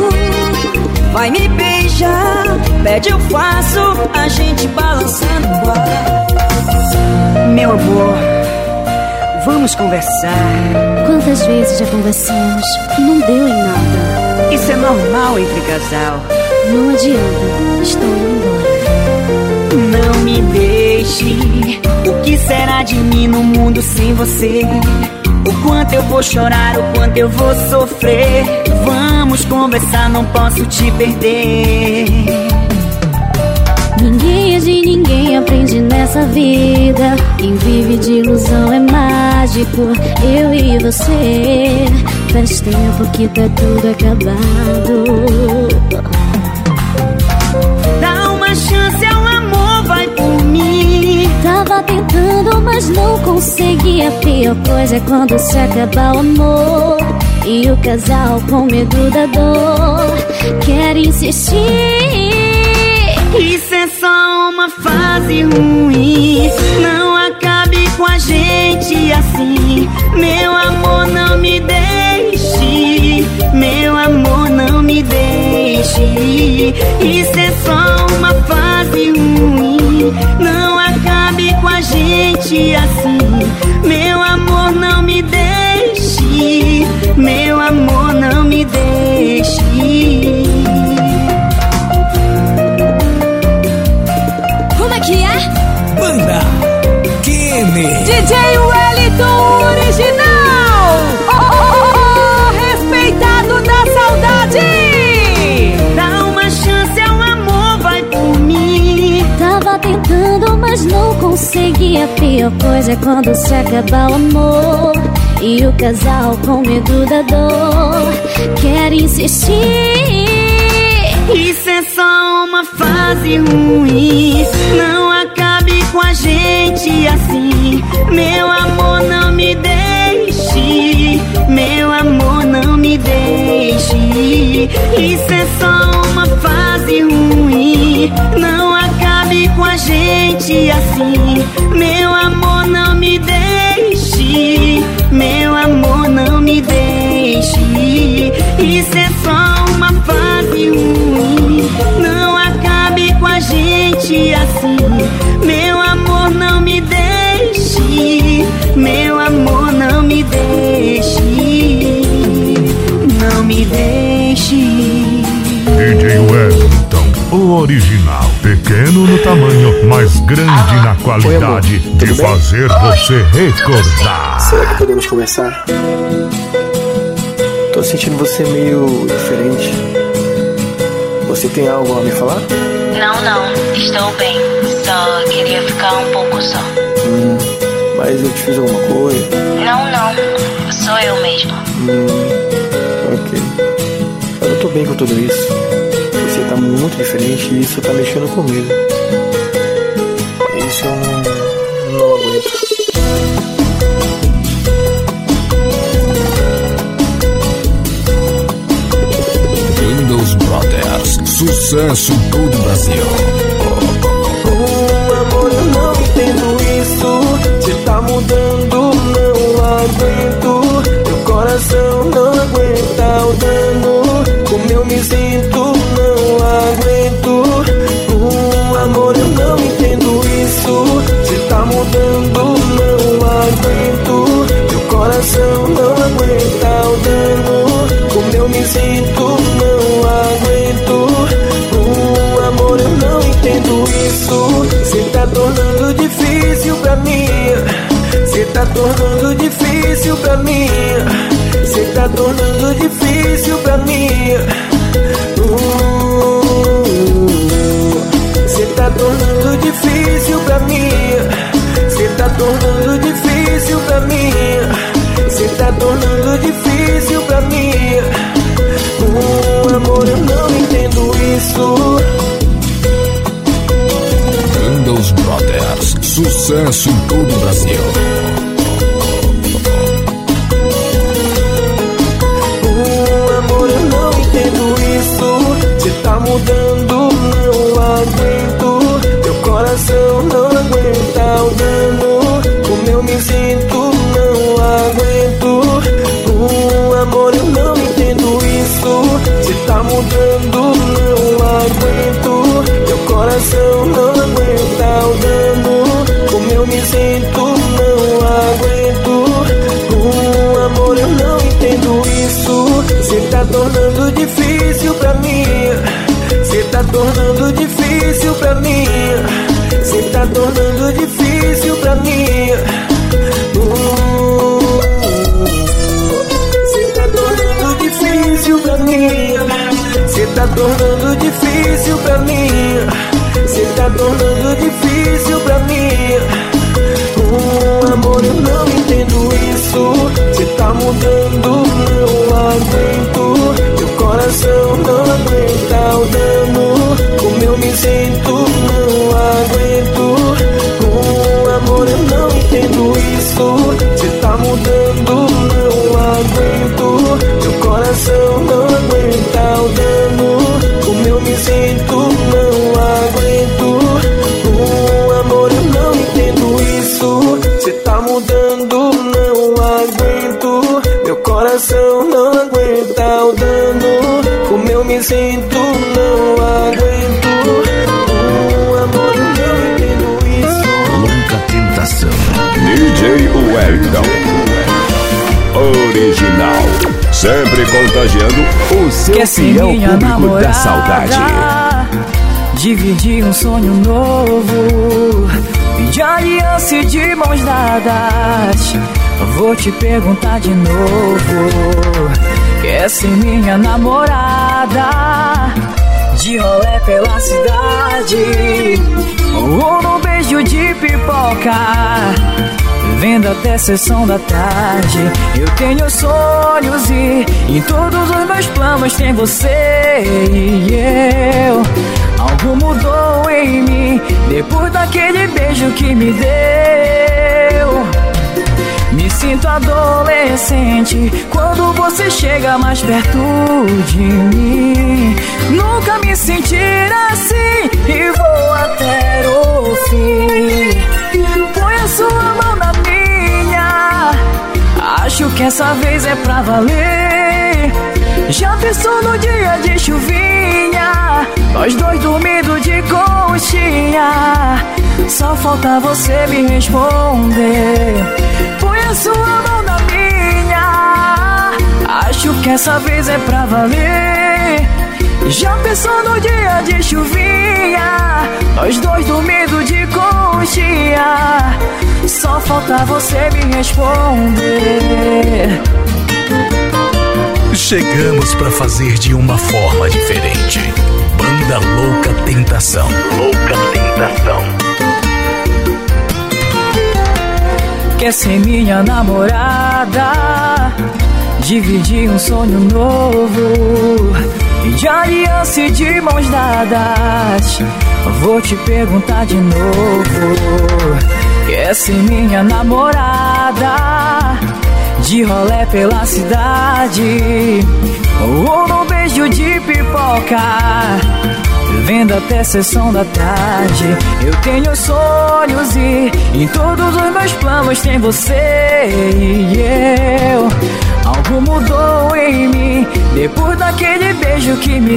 Vai me beijar, pede eu faço, a gente balançando o quarto. Meu amor, vamos conversar. Quantas vezes já conversamos e não deu em nada. Isso é normal entre casal. Não adianta, estou indo embora. Não me deixe. O que será de mim no mundo sem você? O quanto eu vou chorar, o quanto eu vou sofrer. Vamos conversar, não posso te perder. Ninguém é de ninguém, aprende nessa vida. Quem vive de ilusão é mágico. Eu e você, faz tempo que tá tudo acabado. Dá uma chance ao amor, vai por mim. Tava tentando, mas não consegui. A pior coisa é quando se acaba o amor e o casal com medo da dor quer insistir. Isso é só uma fase ruim. Não acabe com a gente assim. Meu amor, não me deixe. Meu amor, não me deixe. Isso é só uma fase ruim. Não acabe com a gente assim. Meu amor, não me deixe. Meu amor, não me deixe. Como é que é? Banda Kenny D J Wellington original. Oh, oh, oh, oh, respeitado da saudade. Dá uma chance ao amor, vai por mim. Tava tentando, mas não consegui. A pior coisa é quando se acaba o amor e o casal com medo da dor quer insistir. Isso é só uma fase ruim. Não acabe com a gente assim. Meu amor, não me deixe. Meu amor, não me deixe. Isso é só uma fase ruim. Não acabe com a gente assim. Meu amor, não me deixe. Meu amor, não me deixe. Isso é só uma fase ruim. Não acabe com a gente assim. Meu amor, não me deixe. Meu amor, não me deixe. Não me deixe. D J Wellington, o original. Pequeno no tamanho, mas grande na qualidade de fazer você recordar. Será que podemos conversar? Tô sentindo você meio diferente. Você tem algo a me falar? Não, não, estou bem. Só queria ficar um pouco só. Hum, mas eu te fiz alguma coisa? Não, não, sou eu mesmo. Hum, ok. Eu tô bem com tudo isso. Você tá muito diferente e isso tá mexendo comigo. Isso eu não, não aguento. Windows Brothers, sucesso em todo o Brasil. Oh, amor, eu não entendo isso. Cê tá mudando, não aguento. Meu coração não aguenta o dano. Como eu me sinto, não aguento. Oh, amor, eu não entendo isso. Cê tá mudando, não aguento. Meu coração não aguenta o dano. Como eu me sinto, não aguento. Oh, amor, eu não entendo isso. Cê tá tornando difícil pra mim. Cê tá tornando difícil pra mim. Cê tá tornando difícil pra mim. Cê tá tornando difícil pra mim. Cê tá tornando difícil pra mim. Cê tá tornando difícil pra mim. Oh, amor, eu não entendo isso. Windows Brothers, sucesso em todo o Brasil. Oh, amor, eu não entendo isso. Cê tá mudando, não aguento. Meu coração não aguenta o dano. Como eu me sinto, não aguento. Oh, amor, eu não entendo isso. Cê tá mudando, não aguento. Meu coração não aguenta o dano. Como eu me sinto, não aguento. Oh, amor, eu não entendo isso. Cê tá tornando difícil pra mim. Cê tá tornando difícil pra mim. Cê tá tornando difícil pra mim. Oh, cê tá tornando difícil pra mim. Cê tá tornando difícil pra mim. Cê tá tornando difícil pra mim. Oh, amor, eu não entendo isso. Cê tá mudando, não aguento. Meu coração não aguenta o dano. Como eu me sinto, não aguento. Oh, amor, eu não entendo isso. Cê tá mudando, não aguento. Meu coração não aguenta o dano. Como eu me sinto, não aguento. Oh, amor, eu não entendo isso. Cê tá mudando, não aguento. Meu coração não aguenta o dano. Como eu me sinto, não aguento. J Wellington. Original, sempre contagiando o seu Quer ser fiel minha público namorada, da saudade. dividir um sonho novo, pedir aliança e de mãos dadas. Vou te perguntar de novo, quer ser minha namorada? De rolê pela cidade, ou no beijo de pipoca, vendo até sessão da tarde. Eu tenho sonhos e em todos os meus planos tem você e eu. Algo mudou em mim depois daquele beijo que me deu. Me sinto adolescente quando você chega mais perto de mim. Nunca me sentir assim e vou até o fim. Põe a sua mão na minha, acho que essa vez é pra valer. Já pensou no dia de chuvinha, nós dois dormindo de conchinha? Só falta você me responder. Põe a sua mão na minha, acho que essa vez é pra valer. Já pensou no dia de chuvinha, nós dois dormindo de conchinha? Só falta você me responder. Chegamos pra fazer de uma forma diferente. Banda Louca Tentação. Louca Tentação. Quer ser minha namorada? Dividir um sonho novo, de aliança e de mãos dadas. Vou te perguntar de novo, quer ser minha namorada? De rolê pela cidade, ou no beijo de pipoca, vendo até sessão da tarde. Eu tenho sonhos e em todos os meus planos tem você e eu. Algo mudou em mim depois daquele beijo que me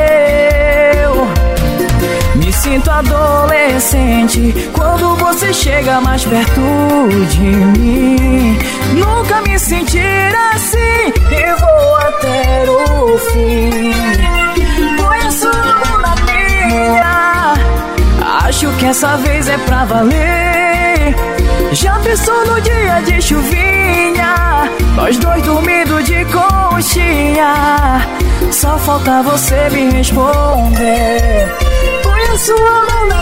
deu. Me sinto adolescente quando você chega mais perto de mim. Nunca me sentir assim e vou até o fim. Põe a sua mão na minha, acho que essa vez é pra valer. Já pensou no dia de chuvinha, nós dois dormindo de conchinha? Só falta você me responder. Põe a sua mão na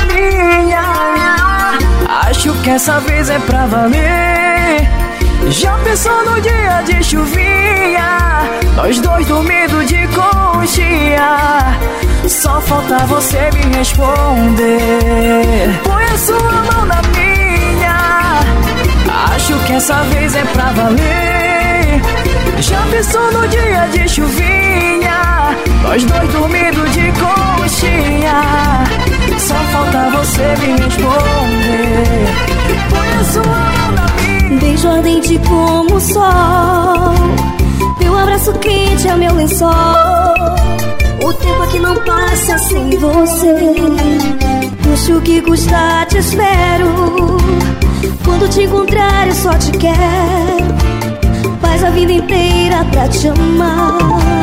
minha, acho que essa vez é pra valer. Já pensou no dia de chuvinha, nós dois dormindo de conchinha? Só falta você me responder. Põe a sua mão na minha, acho que essa vez é pra valer. Já pensou no dia de chuvinha, nós dois dormindo de conchinha? Só falta você me responder. Põe a sua mão na minha. Beijo ardente como o sol, teu abraço quente é meu lençol. O tempo aqui não passa sem você. Custe o que custar, te espero. Quando te encontrar eu só te quero. Faz a vida inteira pra te amar.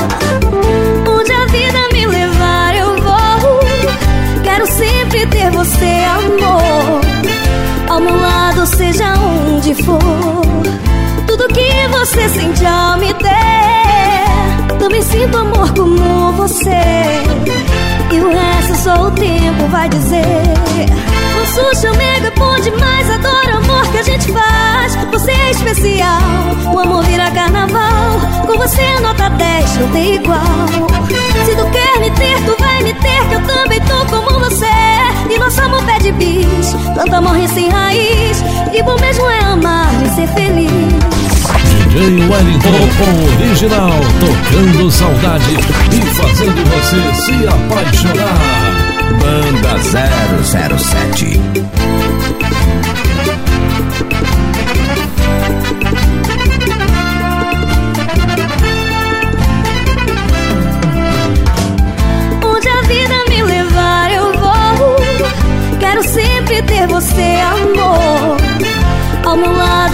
Onde a vida me levar eu vou. Quero sempre ter você, amor, ao meu lado, seja onde for. Tudo que você sente ao me ter, também sinto amor como você. E o resto só o tempo vai dizer. Nosso chamego é bom demais, adoro o amor que a gente faz. Você é especial, o amor vira carnaval. Com você nota dez, não tem igual. Se tu quer me ter, tu vai me ter, que eu também tô como você. E nosso amor pede bis, planta morre sem raiz. E bom mesmo é amar e ser feliz. D J Wellington Original, tocando saudade e fazendo você se apaixonar. Banda zero zero sete. Onde a vida me levar eu vou. Quero sempre ter você, amor, ao meu lado,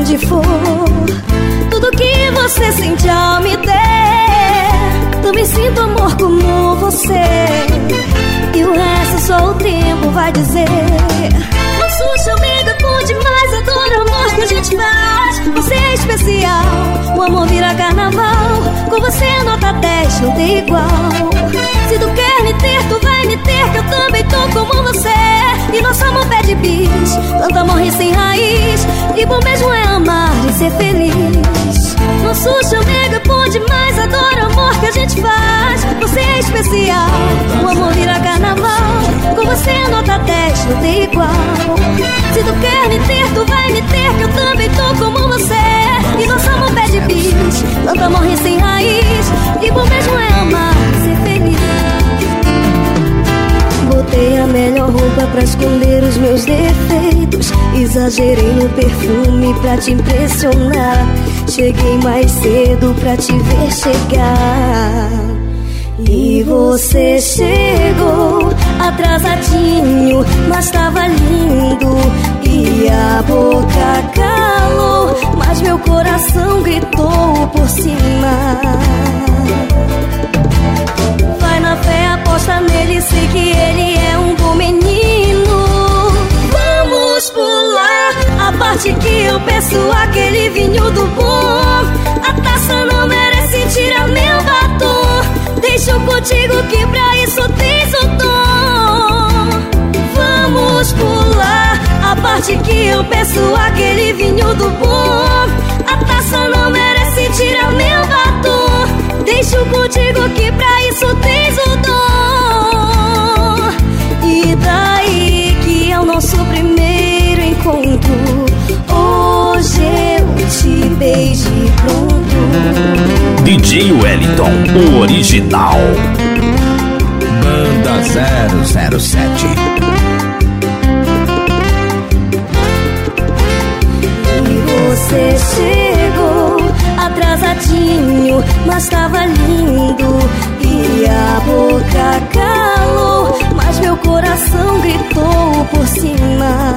onde for. Tudo que você sente ao me ter, também sinto amor como você. E o resto só o tempo vai dizer. Nosso chamego é bom demais, adoro o amor que a gente faz. Você é especial, o amor vira carnaval. Com você a nota dez não tem igual. Se tu quer me ter, tu vai me ter, que eu também tô como você. E nosso amor pede bis, tanto amor e sem raiz. E bom mesmo é amar e ser feliz. Nosso chamego é bom demais, adoro o amor que a gente faz. Você é especial, o amor vira carnaval. Com você a nota dez não tem igual. Se tu quer me ter, tu vai me ter, que eu também tô como você. E nosso amor pede bis, tanto amor e sem raiz. E bom mesmo é amar e ser feliz. Botei a melhor roupa pra esconder os meus defeitos. Exagerei no perfume pra te impressionar. Cheguei mais cedo pra te ver chegar. E você chegou atrasadinho, mas tava lindo. E a boca calou, mas meu coração gritou por cima. Vai na fé, aposta nele, sei que ele é um bom menino. Vamos pular a parte que eu peço, aquele vinho do bom. A taça não merece tirar meu batom. Deixo contigo que pra isso tens o dom. Vamos pular a parte que eu peço, aquele vinho do bom. A taça não merece tirar meu batom. Deixo contigo que pra isso tens o dom. E daí que é o nosso primeiro encontro. Hoje eu te beijo e pronto. D J Wellington, o original. Banda zero zero sete. E você chegou atrasadinho, mas tava lindo. E a boca calou, mas meu coração gritou por cima.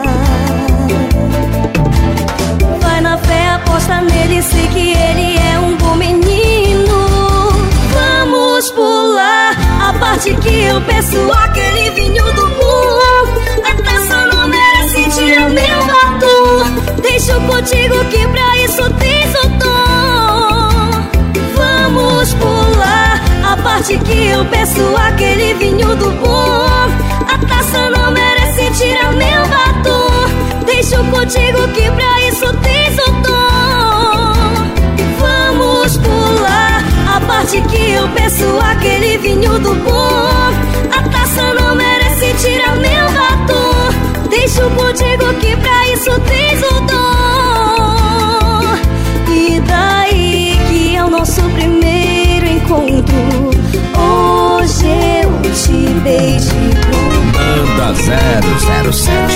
Vai na fé, aposta nele, sei que ele é um bom menino. Vamos pular a parte que eu peço, aquele vinho do bom. A taça não merece tirar meu batom. Deixo contigo que pra isso tens o dom. Vamos pular a parte que eu peço, aquele vinho do bom. A taça não merece tirar meu batom. Deixo contigo que pra isso tens o dom. Vamos pular a parte que eu peço, aquele vinho do bom. A taça não merece tirar meu batom. Deixo contigo que pra isso tens o dom. E daí que é o nosso primeiro encontro. Hoje eu te beijo e pronto. Banda zero zero sete.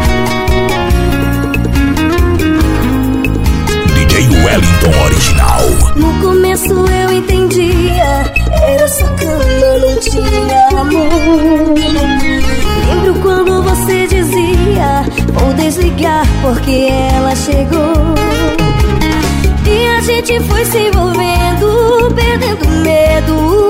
D J Wellington original. No começo eu entendia, era só cama, não tinha amor. Lembro quando você dizia, vou desligar porque ela chegou. E a gente foi se envolvendo, perdendo medo.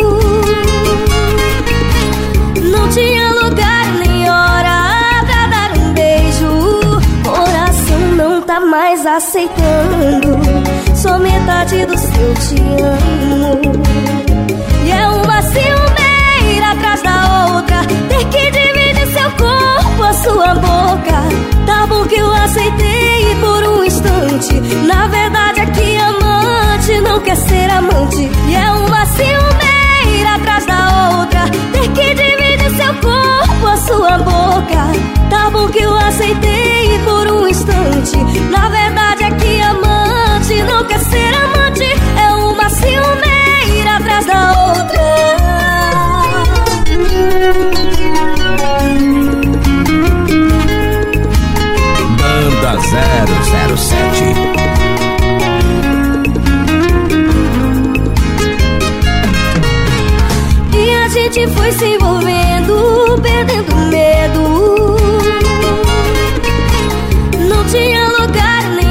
Não tinha lugar nem hora pra dar um beijo. Coração não tá mais aceitando só metade do seu te amo. E é uma ciumeira atrás da outra, ter que dividir seu corpo, a sua boca. Tá bom que eu aceitei por um instante. Na verdade é que amante não quer ser amante. E é uma ciumeira atrás da outra, ter que dividir seu corpo, a sua boca. Tá bom que eu aceitei por um instante. Na verdade é que amante não quer ser amante. É uma ciumeira atrás da outra. Banda zero zero sete. E a gente foi se envolvendo, perdendo medo. Não tinha lugar nem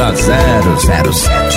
Banda zero zero sete.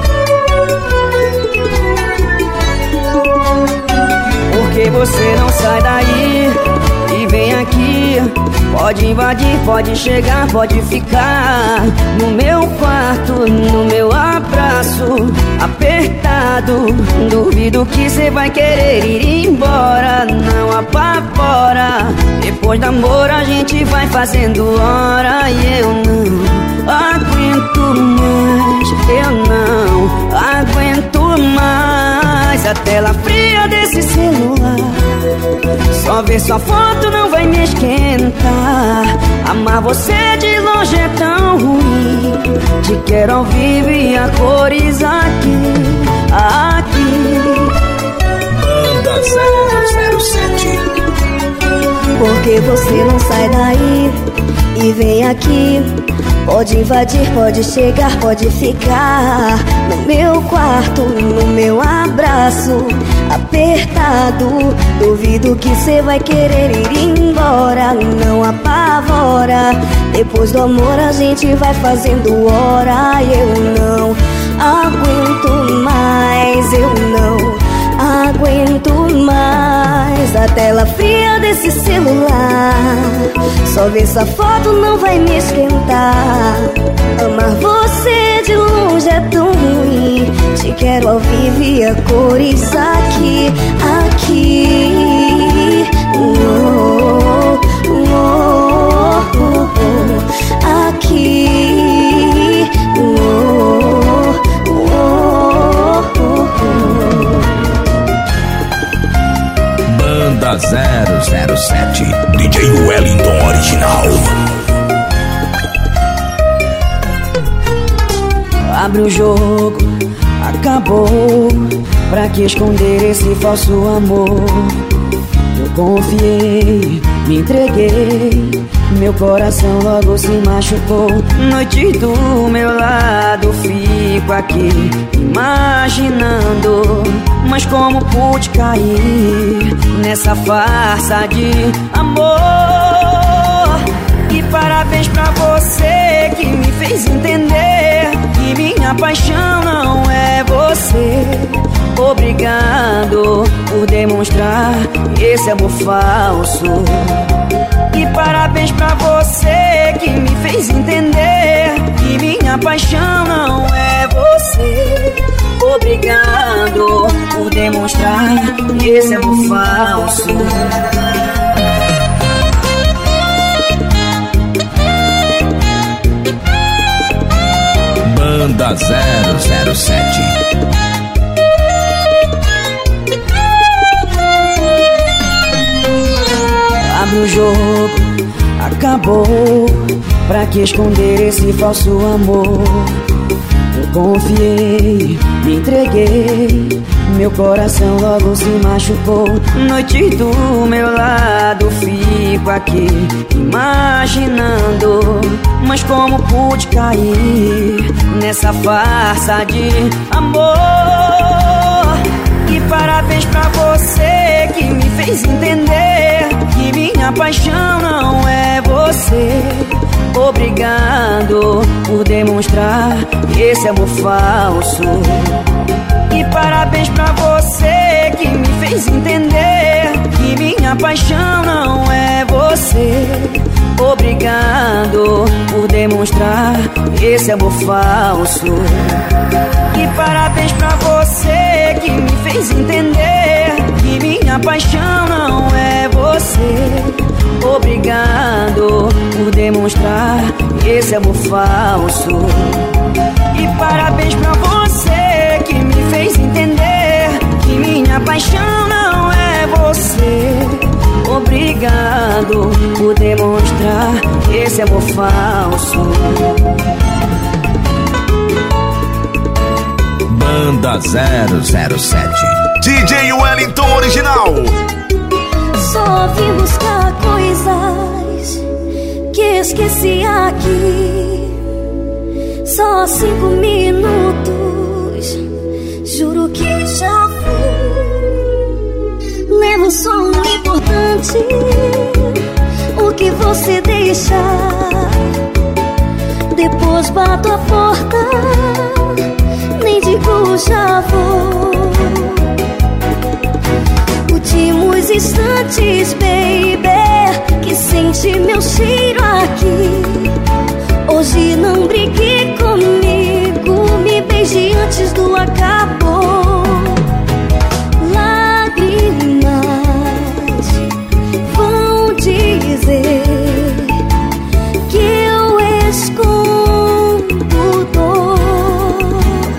Por que você não sai daí e vem aqui? Pode invadir, pode chegar, pode ficar no meu quarto, no meu abraço apertado. Duvido que cê vai querer ir embora, não apavora. Depois do amor a gente vai fazendo hora e eu não aguento mais, eu não aguento mais a tela fria desse celular. Só ver sua foto não vai me esquentar. Amar você de longe é tão ruim. Te quero ao vivo e a cores aqui, aqui. Banda zero zero sete. Por que você não sai daí e vem aqui? Pode invadir, pode chegar, pode ficar no meu quarto, no meu abraço apertado. Duvido que cê vai querer ir embora, não apavora. Depois do amor a gente vai fazendo hora e eu não aguento mais, eu não aguento mais a tela fria desse celular. Só ver essa foto não vai me esquentar. Amar você de longe é tão ruim. Te quero ao vivo e a cores aqui, aqui. Oh, oh, oh, oh, aqui. Oh, oh, oh, oh. Banda zero zero sete. D J Wellington original. Abre o jogo, acabou. Pra que esconder esse falso amor? Eu confiei, me entreguei. Meu coração logo se machucou. Noite do meu lado, fico aqui imaginando. Mas como pude cair nessa farsa de amor? E parabéns pra você que me fez entender que minha paixão não é você. Obrigado por demonstrar esse amor falso. E parabéns pra você que me fez entender que minha paixão não é você. Obrigado por demonstrar esse amor falso. Banda zero zero sete. Abre o jogo, acabou. Pra que esconder esse falso amor? Eu confiei, me entreguei. Meu coração logo se machucou. Noite do meu lado, fico aqui imaginando. Mas como pude cair nessa farsa de amor? E parabéns pra você que me fez entender que minha paixão não é você. Obrigado por demonstrar esse amor falso. E parabéns pra você que me fez entender que minha paixão não é você. Obrigado por demonstrar esse amor falso. E parabéns pra você que me fez entender que minha paixão não é você. Obrigado por demonstrar esse amor falso. E parabéns pra você que me fez entender que minha paixão não é você. Obrigado por demonstrar esse amor falso. Banda zero zero sete. D J Wellington original. Só vim buscar coisas que esqueci aqui. Só cinco minutos, juro que já fui. Levo só o importante, o que você deixar. Depois Depois bato a porta, nem digo já vou. Últimos instantes, baby, que sente meu cheiro aqui. Hoje não brigue comigo, me beije antes do acabou. Lágrimas vão dizer que eu escondo dor.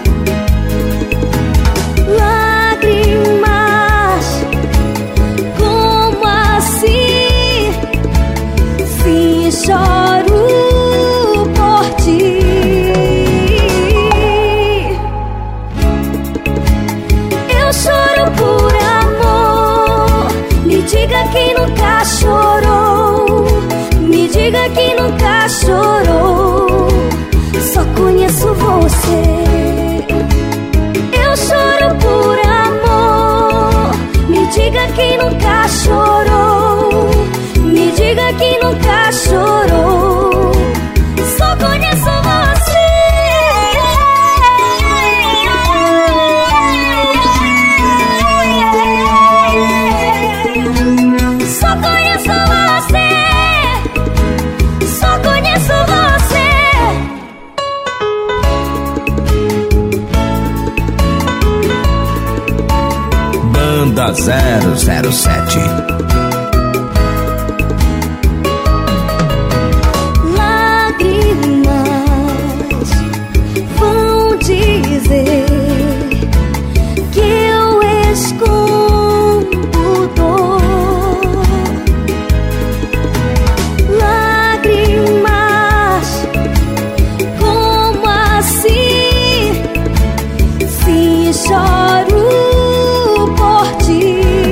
Lágrimas, como assim? Sim, choro por ti. Eu choro por amor. Me diga quem nunca chorou. Me diga quem nunca chorou. Só conheço você. Eu choro por amor. Me diga quem nunca chorou. Me diga quem nunca chorou. Só conheço você. Só conheço você. Só conheço você. Banda zero zero sete. Lágrimas vão dizer que eu escondo dor. Lágrimas, como assim? Sim, choro por ti.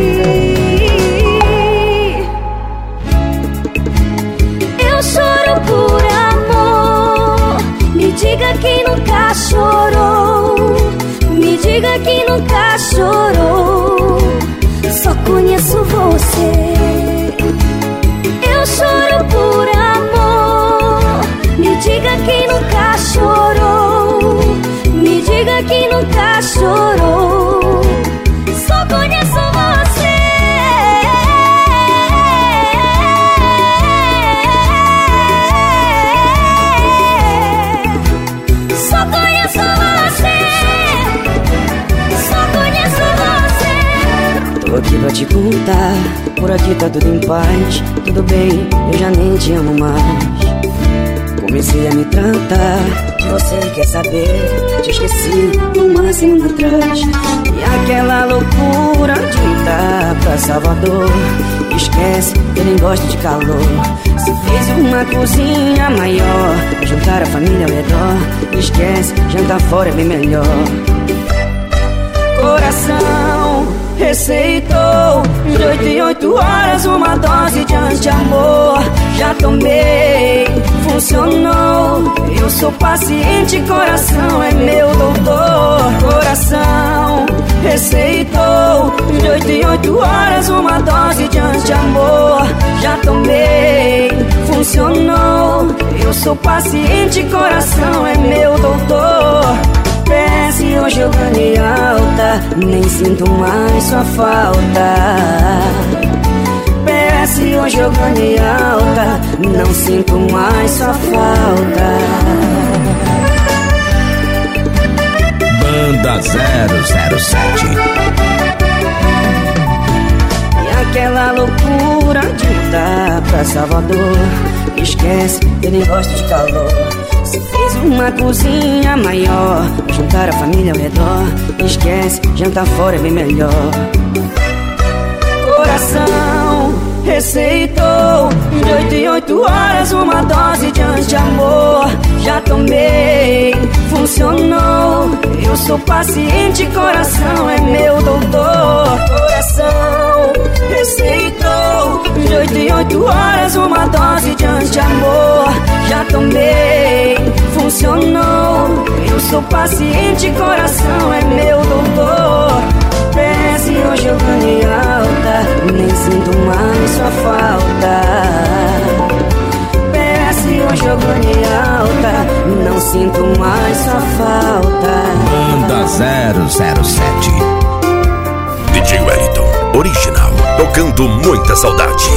Eu choro por amor. Me diga quem nunca chorou. Me diga quem nunca chorou. Só conheço você. Eu choro por amor. Me diga quem nunca chorou. Me diga quem nunca chorou. Só conheço você. Só conheço você. Só conheço você. Tô aqui pra te contar, por aqui tá tudo em paz. Tudo bem, eu já nem te amo mais. Comecei a me tratar, que você quer saber. Te esqueci uma semana atrás. E aquela loucura de ir pra Salvador. Esquece, eu nem gosto de calor. Se fez uma cozinha maior, juntar a família ao redor. Esquece, jantar fora é bem melhor. Coração receitou de oito em oito horas uma dose de anti-amor. Já tomei, funcionou. Eu sou paciente, coração é meu doutor. Coração receitou de oito em oito horas uma dose de anti-amor. Já tomei, funcionou. Eu sou paciente, coração é meu doutor. Desce, hoje eu ganhei alta, nem sinto mais sua falta. Desce, hoje eu ganhei alta, não sinto mais sua falta. Banda zero zero sete. E aquela loucura de ir pra Salvador. Esquece, eu nem gosto de calor. Se fez uma cozinha maior, juntar a família ao redor. Esquece, jantar fora é bem melhor. Coração receitou de oito em oito horas uma dose de anti-amor. Já tomei, funcionou. Eu sou paciente, coração é meu doutor. Coração receitou de oito em oito horas uma dose de anti-amor. Já tomei, funcionou. Eu sou paciente, coração é meu doutor. Desce, hoje eu ganhei alta, nem sinto mais sua falta. Desce, hoje eu ganhei alta, não sinto mais sua falta. Banda zero zero sete. D J Wellington, original, tocando muita saudade.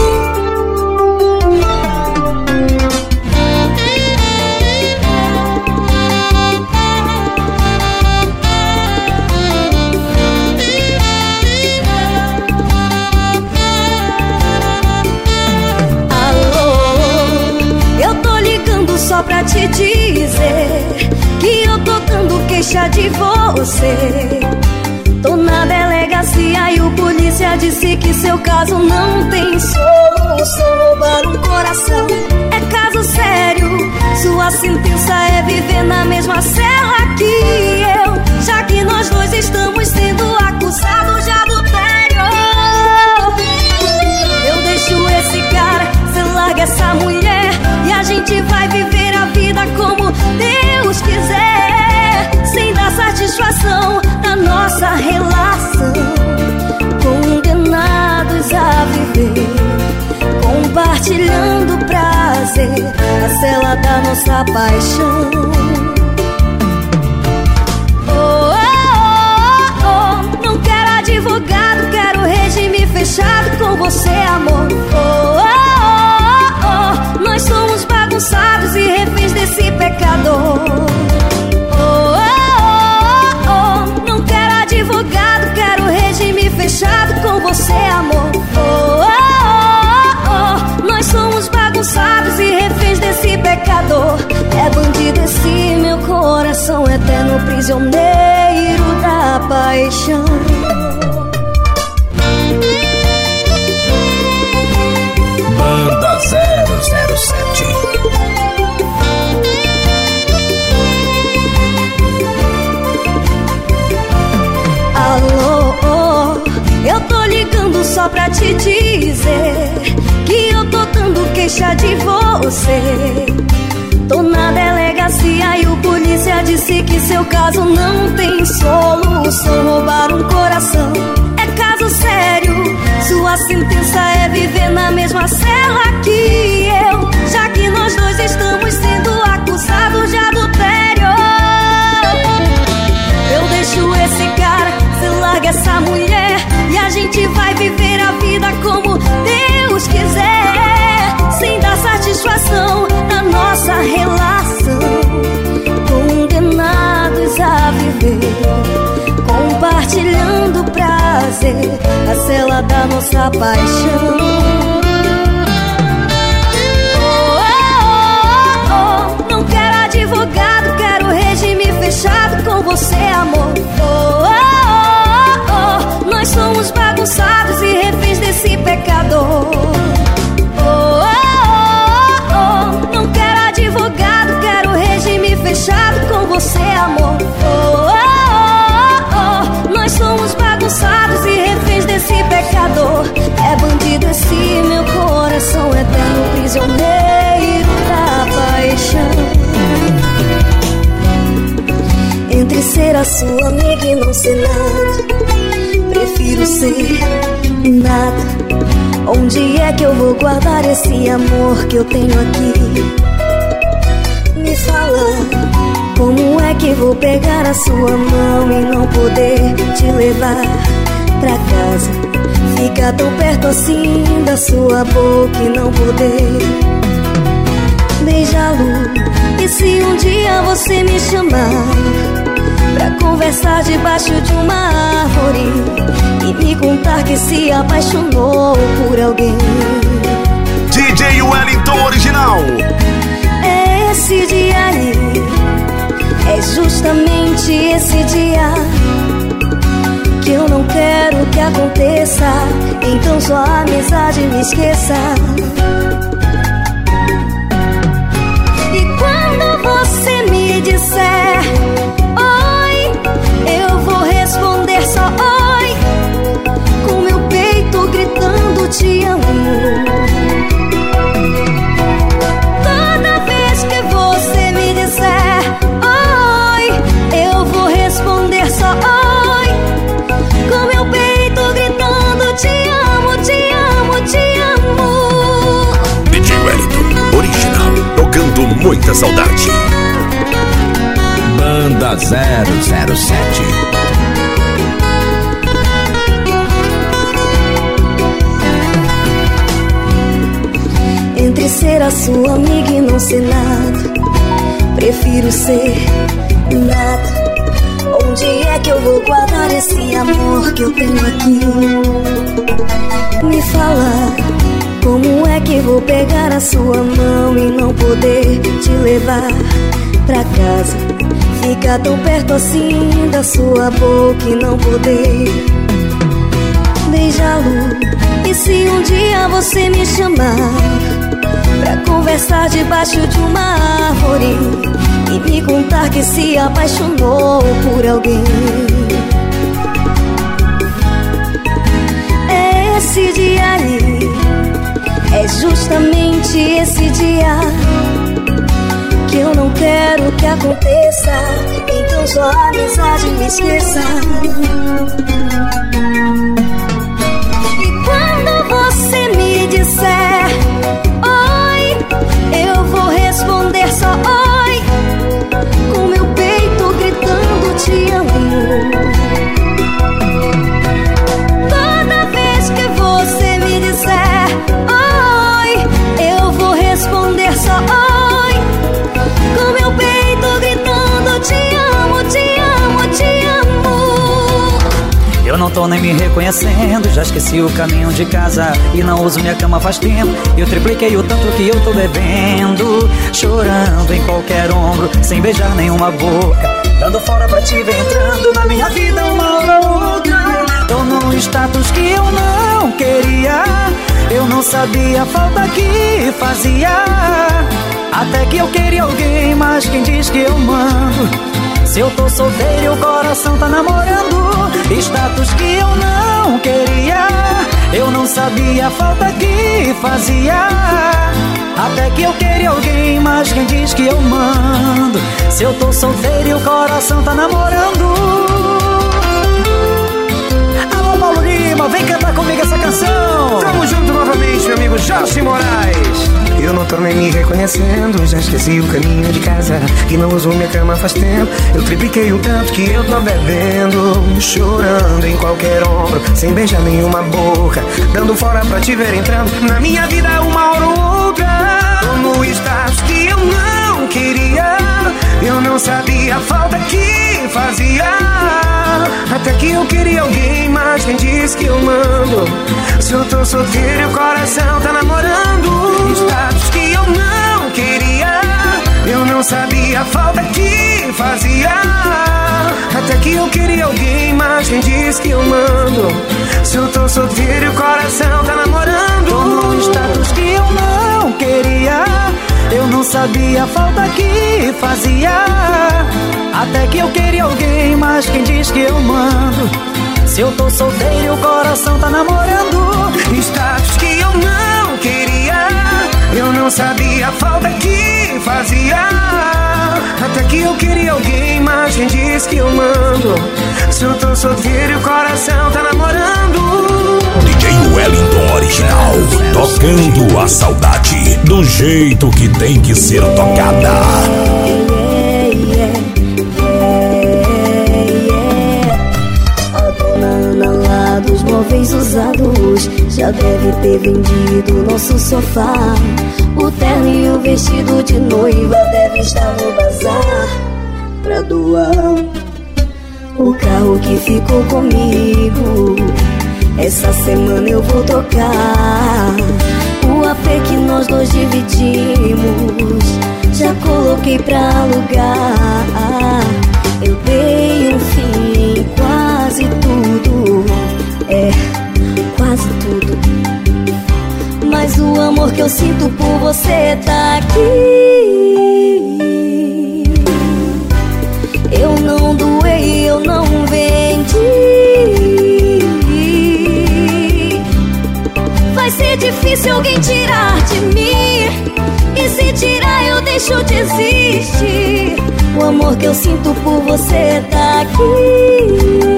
Só pra te dizer que eu tô dando queixa de você. Tô na delegacia e o polícia disse que seu caso não tem solução. Roubar um coração é caso sério. Sua sentença é viver na mesma cela que eu, já que nós dois estamos sendo acusados de adultério. Eu deixo esse cara, cê larga essa mulher e a gente vai viver a vida como Deus quiser, sem dar satisfação na nossa relação. Condenados a viver, compartilhando prazer na cela da nossa paixão. Oh, oh, oh, oh, não quero advogado, quero regime fechado com você, amor. Oh, oh, oh, oh, nós somos bagunçados e reféns desse pecador. Oh, oh, oh, oh, não quero advogado, quero regime fechado com você, amor. Oh, oh, oh, oh, nós somos bagunçados e reféns desse pecador. É bandido esse meu coração, eterno prisioneiro da paixão. Banda zero zero sete. Alô, oh, eu tô ligando só pra te dizer que eu tô dando queixa de você. Tô na delegacia e o polícia disse que seu caso não tem solução. Roubar um coração é caso sério. Sua sentença é viver na mesma cela que eu, já que nós dois estamos sendo acusados de adultério. Eu deixo esse cara, cê larga essa mulher e a gente vai viver a vida como Deus quiser, sem dar satisfação na nossa relação. Condenados a viver, compartilhando prazer na cela da nossa paixão. Oh, oh, oh, oh, não quero advogado, quero regime fechado com você, amor. Oh, oh, oh, oh, nós somos bagunçados e reféns desse pecador. Oh, oh, oh, não quero advogado, quero regime fechado com você, amor. Oh, oh, oh, nós somos bagunçados e reféns desse pecador. É bandido esse meu coração, eterno prisioneiro da paixão. Entre ser a sua amiga e não ser nada, prefiro ser nada. Onde é que eu vou guardar esse amor que eu tenho aqui? Me fala, como é que vou pegar a sua mão e não poder te levar pra casa? Ficar tão perto assim da sua boca e não poder beijá-lo. E se um dia você me chamar pra conversar debaixo de uma árvore e me contar que se apaixonou por alguém? D J Wellington original. É esse dia aí, é justamente esse dia que eu não quero que aconteça. Então só a amizade me esqueça. E quando você me disser oi, eu vou responder só oi, com meu peito gritando te amo. Toda vez que você me disser oi, eu vou responder só oi, com meu peito gritando te amo, te amo, te amo. D J Wellington original, tocando muita saudade. Banda zero zero sete. Entre ser a sua amiga e não ser nada, prefiro ser nada. Onde é que eu vou guardar esse amor que eu tenho aqui? Me fala, como é que vou pegar a sua mão e não poder te levar pra casa? Ficar tão perto assim da sua boca e não poder beijá-lo. E se um dia você me chamar pra conversar debaixo de uma árvore e me contar que se apaixonou por alguém, é esse dia aí, é justamente esse dia que eu não quero que aconteça. Então só a amizade me esqueça. E quando você me disser oi, eu vou responder só oi, com meu peito gritando te amo. Toda vez que você me disser oi, eu vou responder só oi, com meu peito gritando te amo, te amo, te amo. Eu não tô nem me reconhecendo, já esqueci o caminho de casa e não uso minha cama faz tempo. Eu tripliquei o tanto que eu tô devendo, chorando em qualquer ombro, sem beijar nenhuma boca, dando fora pra te ver entrando na minha vida uma hora ou outra. Tô num status que eu não queria, eu não sabia a falta que fazia, até que eu queria alguém, mas quem diz que eu mando? Se eu tô solteiro e o coração tá namorando. Status que eu não queria, eu não sabia a falta que fazia, até que eu queria alguém, mas quem diz que eu mando? Se eu tô solteiro e o coração tá namorando. Alô, Paulo Lima, vem cantar comigo essa canção. Tamo junto novamente, meu amigo Jorge Moraes. Eu não tô nem me reconhecendo, já esqueci o caminho de casa e não uso minha cama faz tempo. Eu tripliquei o tanto que eu tô bebendo, chorando em qualquer ombro, sem beijar nenhuma boca, dando fora pra te ver entrando na minha vida uma hora ou outra. Tô no status que eu não queria, eu não sabia a falta que fazia, até que eu queria alguém, mas quem diz que eu mando? Se eu tô solteiro e o coração tá namorando. Status que eu não queria, eu não sabia a falta que fazia, até que eu queria alguém, mas quem diz que eu mando? Se eu tô solteiro e o coração tá namorando. Tô num status que eu não queria, eu não sabia a falta que fazia, até que eu queria alguém, mas quem diz que eu mando? Se eu tô solteiro e o coração tá namorando. Status que eu não queria, eu não sabia a falta que fazia, até que eu queria alguém, mas quem diz que eu mando? Se eu tô solteiro e o coração tá namorando. D J Wellington Original, tocando a saudade do jeito que tem que ser tocada. Dos móveis usados já deve ter vendido nosso sofá. O terno e o vestido de noiva deve estar no bazar pra doar. O carro que ficou comigo, essa semana eu vou trocar. O A P que nós dois dividimos, já coloquei pra alugar. Eu dei um fim em quase tudo, é, quase tudo, mas o amor que eu sinto por você tá aqui. Eu não doei, eu não vendi. Vai ser difícil alguém tirar de mim, e se tirar eu deixo de existir. O amor que eu sinto por você tá aqui.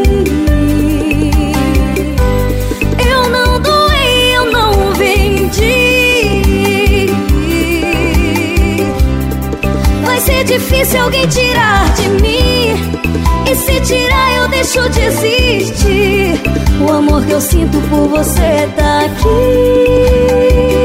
Vai ser ser difícil alguém tirar de mim. E se tirar eu deixo de existir. O amor que eu sinto por você tá aqui.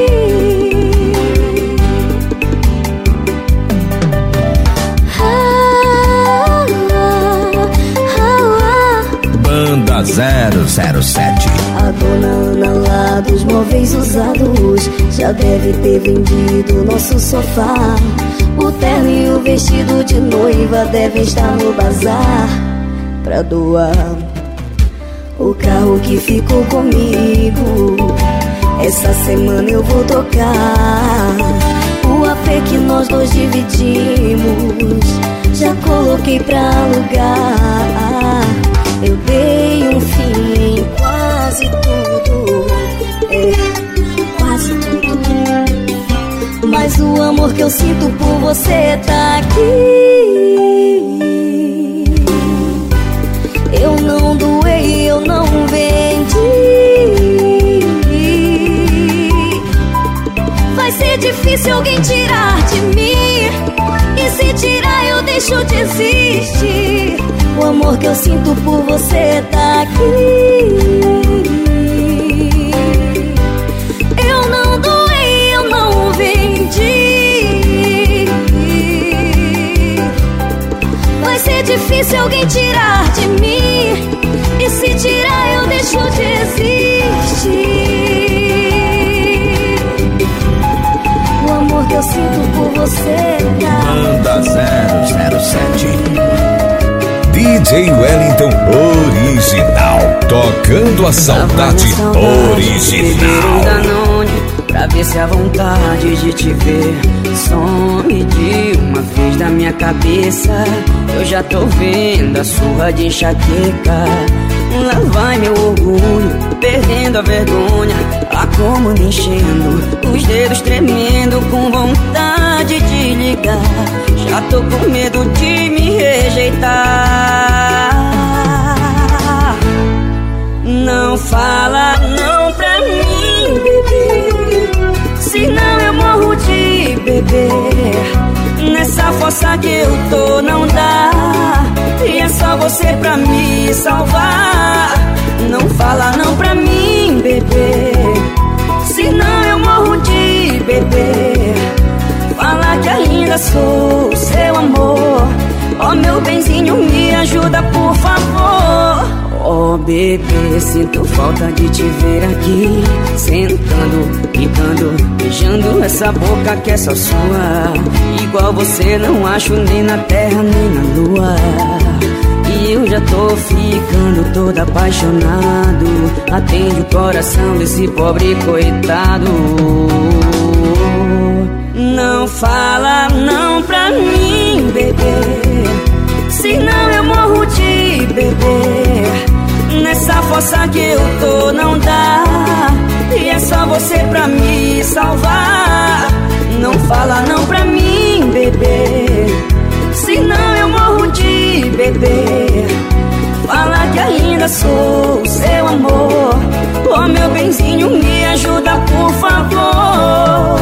Banda zero zero sete. A dona Ana lá dos móveis usados já deve ter vendido nosso sofá. O terno e o vestido de noiva devem estar no bazar pra doar. O carro que ficou comigo essa semana eu vou tocar. O A P que nós dois dividimos já coloquei pra alugar. Eu dei um fim em quase tudo, é, quase tudo. Mas o amor que eu sinto por você tá aqui. Eu não doei, eu não vendi. Vai ser difícil alguém tirar de mim. E se tirar eu deixo de existir. O amor que eu sinto por você tá aqui. Eu não doei, eu não vendi. Vai ser difícil alguém tirar de mim. E se tirar eu deixo de existir. O amor que eu sinto por você tá Banda zero zero sete. D J Wellington original, tocando a saudade original. Danone, pra ver se a vontade de te ver some de uma vez da minha cabeça. Eu já tô vendo a surra de enxaqueca. Lá vai meu orgulho, perdendo a vergonha. A coma me enchendo, os dedos tremendo, com vontade de ligar. Já tô com medo de me rejeitar. Não fala não pra mim, bebê, senão eu morro de beber. Nessa fossa que eu tô não dá, e é só você pra me salvar. Não fala não pra mim, bebê, senão eu morro de beber. Fala que ainda sou seu amor. Ó, meu benzinho, me ajuda por favor. Oh bebê, sinto falta de te ver aqui, sentando, picando, beijando essa boca que é só sua. Igual você não acho nem na terra nem na lua. E eu já tô ficando todo apaixonado. Atende o coração desse pobre coitado. Não fala não pra mim, bebê, senão eu morro de beber. Nessa fossa que eu tô não dá, e é só você pra me salvar. Não fala não pra mim, bebê, senão eu morro de beber. Fala que ainda sou seu amor. Oh meu benzinho, me ajuda por favor.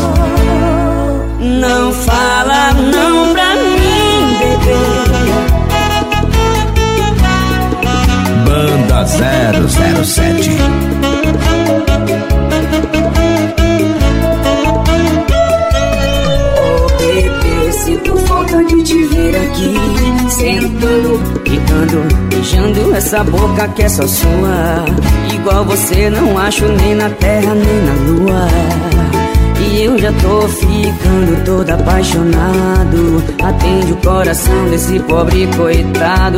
Não fala não pra mim, bebê. Banda zero zero sete. Oh bebê, sinto falta de te ver aqui, sentando, picando, beijando essa boca que é só sua. Igual você não acho nem na terra nem na lua. E eu já tô ficando todo apaixonado. Atende o coração desse pobre coitado.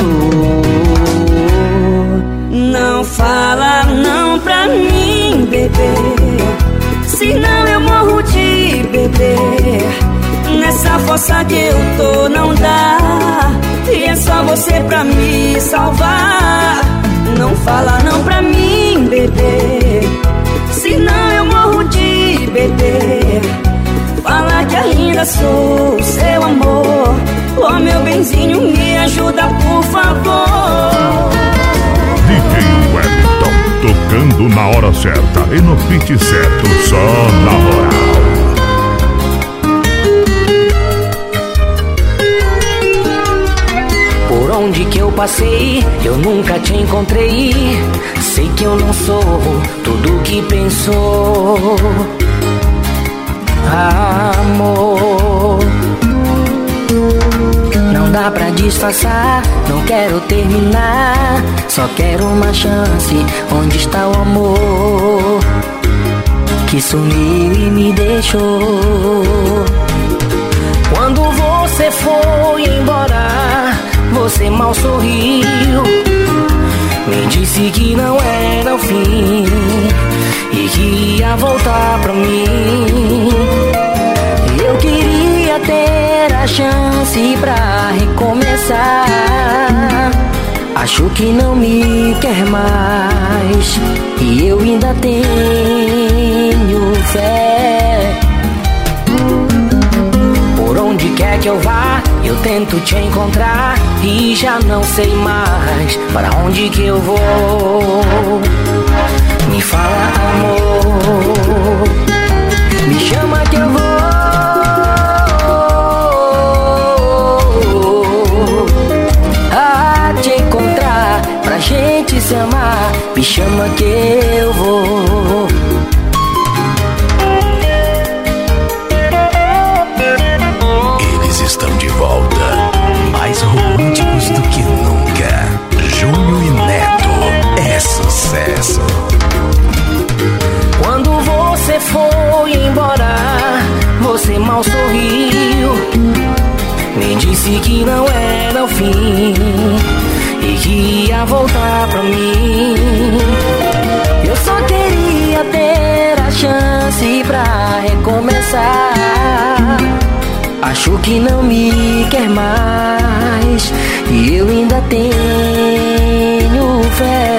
Não fala não pra mim, bebê, senão eu morro de beber. Nessa fossa que eu tô não dá, e é só você pra me salvar. Não fala não pra mim, bebê, senão eu morro de beber. Fala que ainda sou seu amor. Oh meu benzinho, me ajuda por favor. D J Wellington, tocando na hora certa e no beat certo, só na moral. passei, eu nunca te encontrei. Sei que eu não sou tudo que pensou, amor. Não dá pra disfarçar, não quero terminar. Só quero uma chance, onde está o amor que sumiu e me deixou? Quando você foi embora, você mal sorriu. Me disse que não era o fim e que ia voltar pra mim. Eu queria ter a chance pra recomeçar. Acho que não me quer mais e eu ainda tenho fé. Por onde quer que eu vá, eu tento te encontrar e já não sei mais para onde que eu vou. Me fala, amor, me chama que eu vou a te encontrar pra gente se amar. Me chama que eu vou. Estão de volta, mais românticos do que nunca. Júnior e Neto é sucesso. Quando você foi embora, você mal sorriu. Me disse que não era o fim e que ia voltar pra mim. Eu só queria ter a chance pra recomeçar. Acho que não me quer mais e eu ainda tenho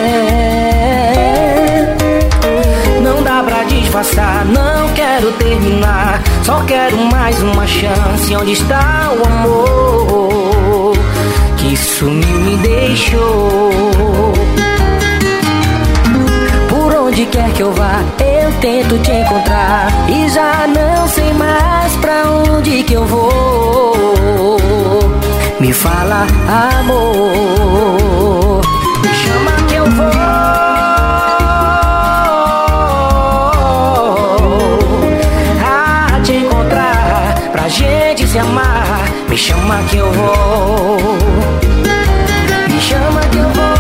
fé. Não dá pra disfarçar, não quero terminar. Só quero mais uma chance. Onde está o amor que sumiu, me deixou? Por onde quer que eu vá, eu tento te encontrar e já não sei mais pra onde que eu vou. Me fala, amor, me chama que eu vou a te encontrar pra gente se amar. Me chama que eu vou. Me chama que eu vou.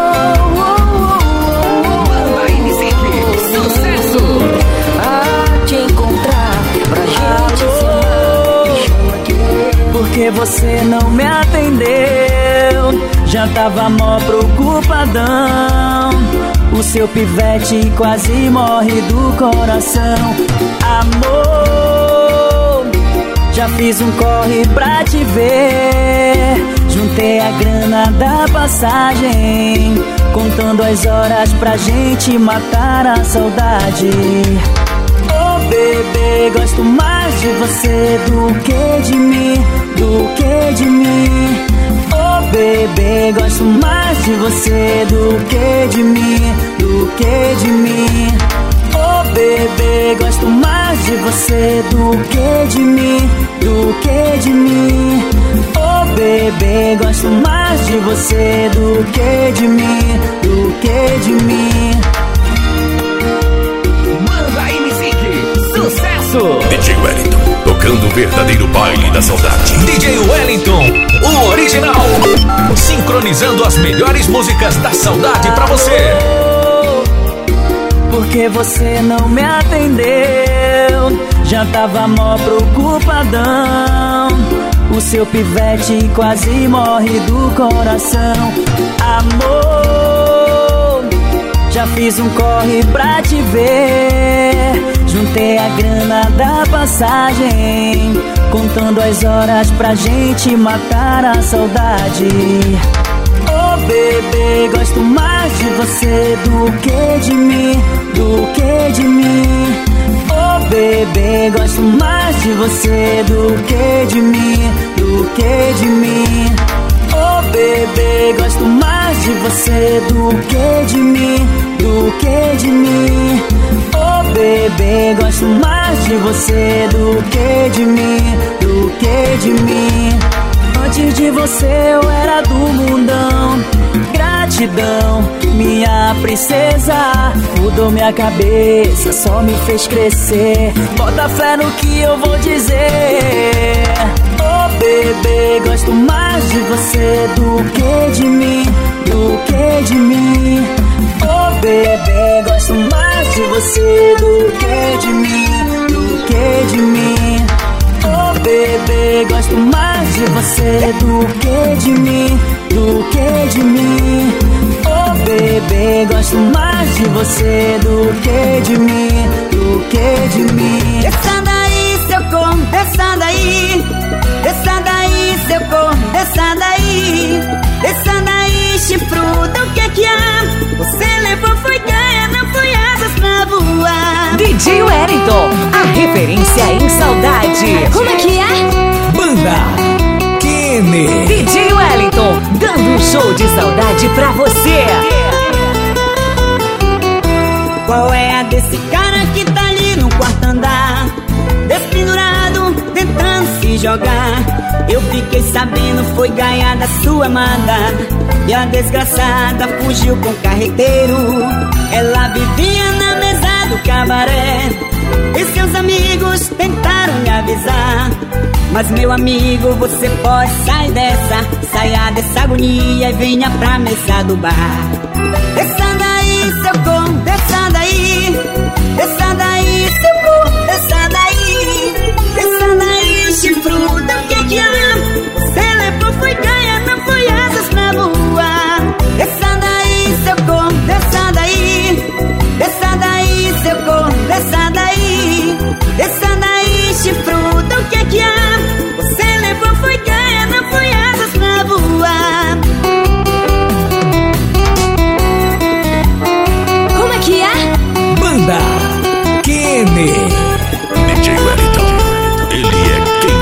Porque você não me atendeu, já tava mó preocupadão. O seu pivete quase morre do coração. Amor, já fiz um corre pra te ver. Juntei a grana da passagem, contando as horas pra gente matar a saudade. Bebê, gosto mais de você do que de mim, do que de mim. Oh, bebê, gosto mais de você do que de mim, do que de mim. Oh, bebê, gosto mais de você do que de mim, do que de mim. Oh, bebê, gosto mais de você do que de mim, do que de mim. Sucesso! D J Wellington, tocando o verdadeiro baile da saudade. D J Wellington, o original, sincronizando as melhores músicas da saudade pra você. Porque você não me atendeu, já tava mó preocupadão. O seu pivete quase morre do coração. Amor, já fiz um corre pra te ver. Juntei a grana da passagem, contando as horas pra gente matar a saudade. Oh, bebê, gosto mais de você do que de mim, do que de mim. Oh, bebê, gosto mais de você do que de mim, do que de mim. Oh, bebê, gosto mais de você do que de mim, do que de mim. Oh, bebê, gosto mais de você do que de mim, do que de mim. Antes de você eu era do mundão. Gratidão, minha princesa, mudou minha cabeça, só me fez crescer. Bota fé no que eu vou dizer. Oh bebê, gosto mais de você do que de mim, do que de mim. Oh bebê, gosto mais de você do que de mim, do que de mim. Oh bebê, gosto mais de você do que de mim, do que de mim. Oh bebê, gosto mais de você do que de mim, do que de mim. Desça daí, seu corno, desça daí. Desça daí, seu corno, desça daí. Desça daí, chifrudo, o que é que há? Você levou, foi ganha, não foi asas pra voar. D J Wellington, a referência em saudade. Como é que é? Banda Kenny. D J Wellington, dando um show de saudade pra você. Qual é a desse cara que tá ali no quarto andar, despendurado, tentando se jogar? Eu fiquei sabendo, foi ganhar da sua amada, e a desgraçada fugiu com o carreteiro. Ela vivia na mesa do cabaré, e seus amigos tentaram me avisar. Mas meu amigo, você pode sair dessa, saia dessa agonia e venha pra mesa do bar. Desça daí, seu corno, desça daí. Desça daí, seu corno, desça daí. Desça daí, chifruda, o que é que há? Você levou, foi ganha, não foi asas pra voar. Desça daí, seu corno, desça daí. Desça daí, seu corno, desça daí. Desça daí, chifruda, o que é que há? Você levou, foi ganha, não foi asas pra voar. Como é que é? Banda Kenny. D J Wellington, ele é quem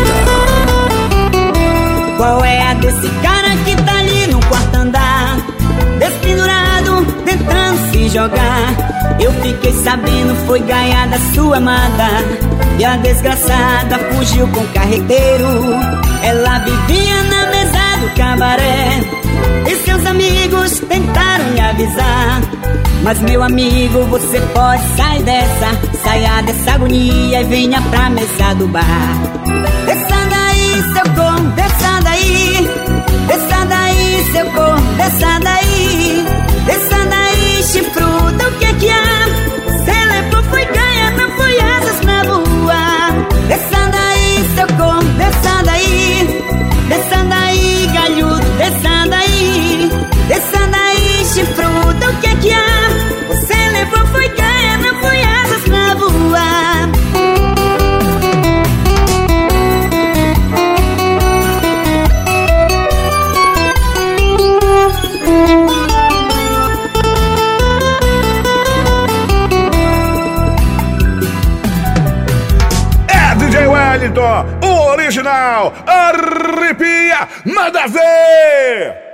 comanda. Qual é a desse cara que tá ali no quarto andar, despendurado, tentando se jogar? Eu fiquei sabendo, foi ganhar da sua amada, e a desgraçada fugiu com o carreteiro. Ela vivia na mesa do cabaré, e seus amigos tentaram me avisar. Mas meu amigo, você pode sair dessa, saia dessa agonia e venha pra mesa do bar. Desça daí, seu corno, desça daí. Desça daí, seu corno, desça daí. Desça daí, chifruda, o que é que há? Você levou, foi ganha, não foi asas pra voar. Desça daí, seu corno, desça daí. Desça daí, galhudo, desça daí. Desça daí, chifruda, o que é que há? Você levou, foi ganha, não foi asas pra voar. É D J Wellington, o original, arrepia, manda ver!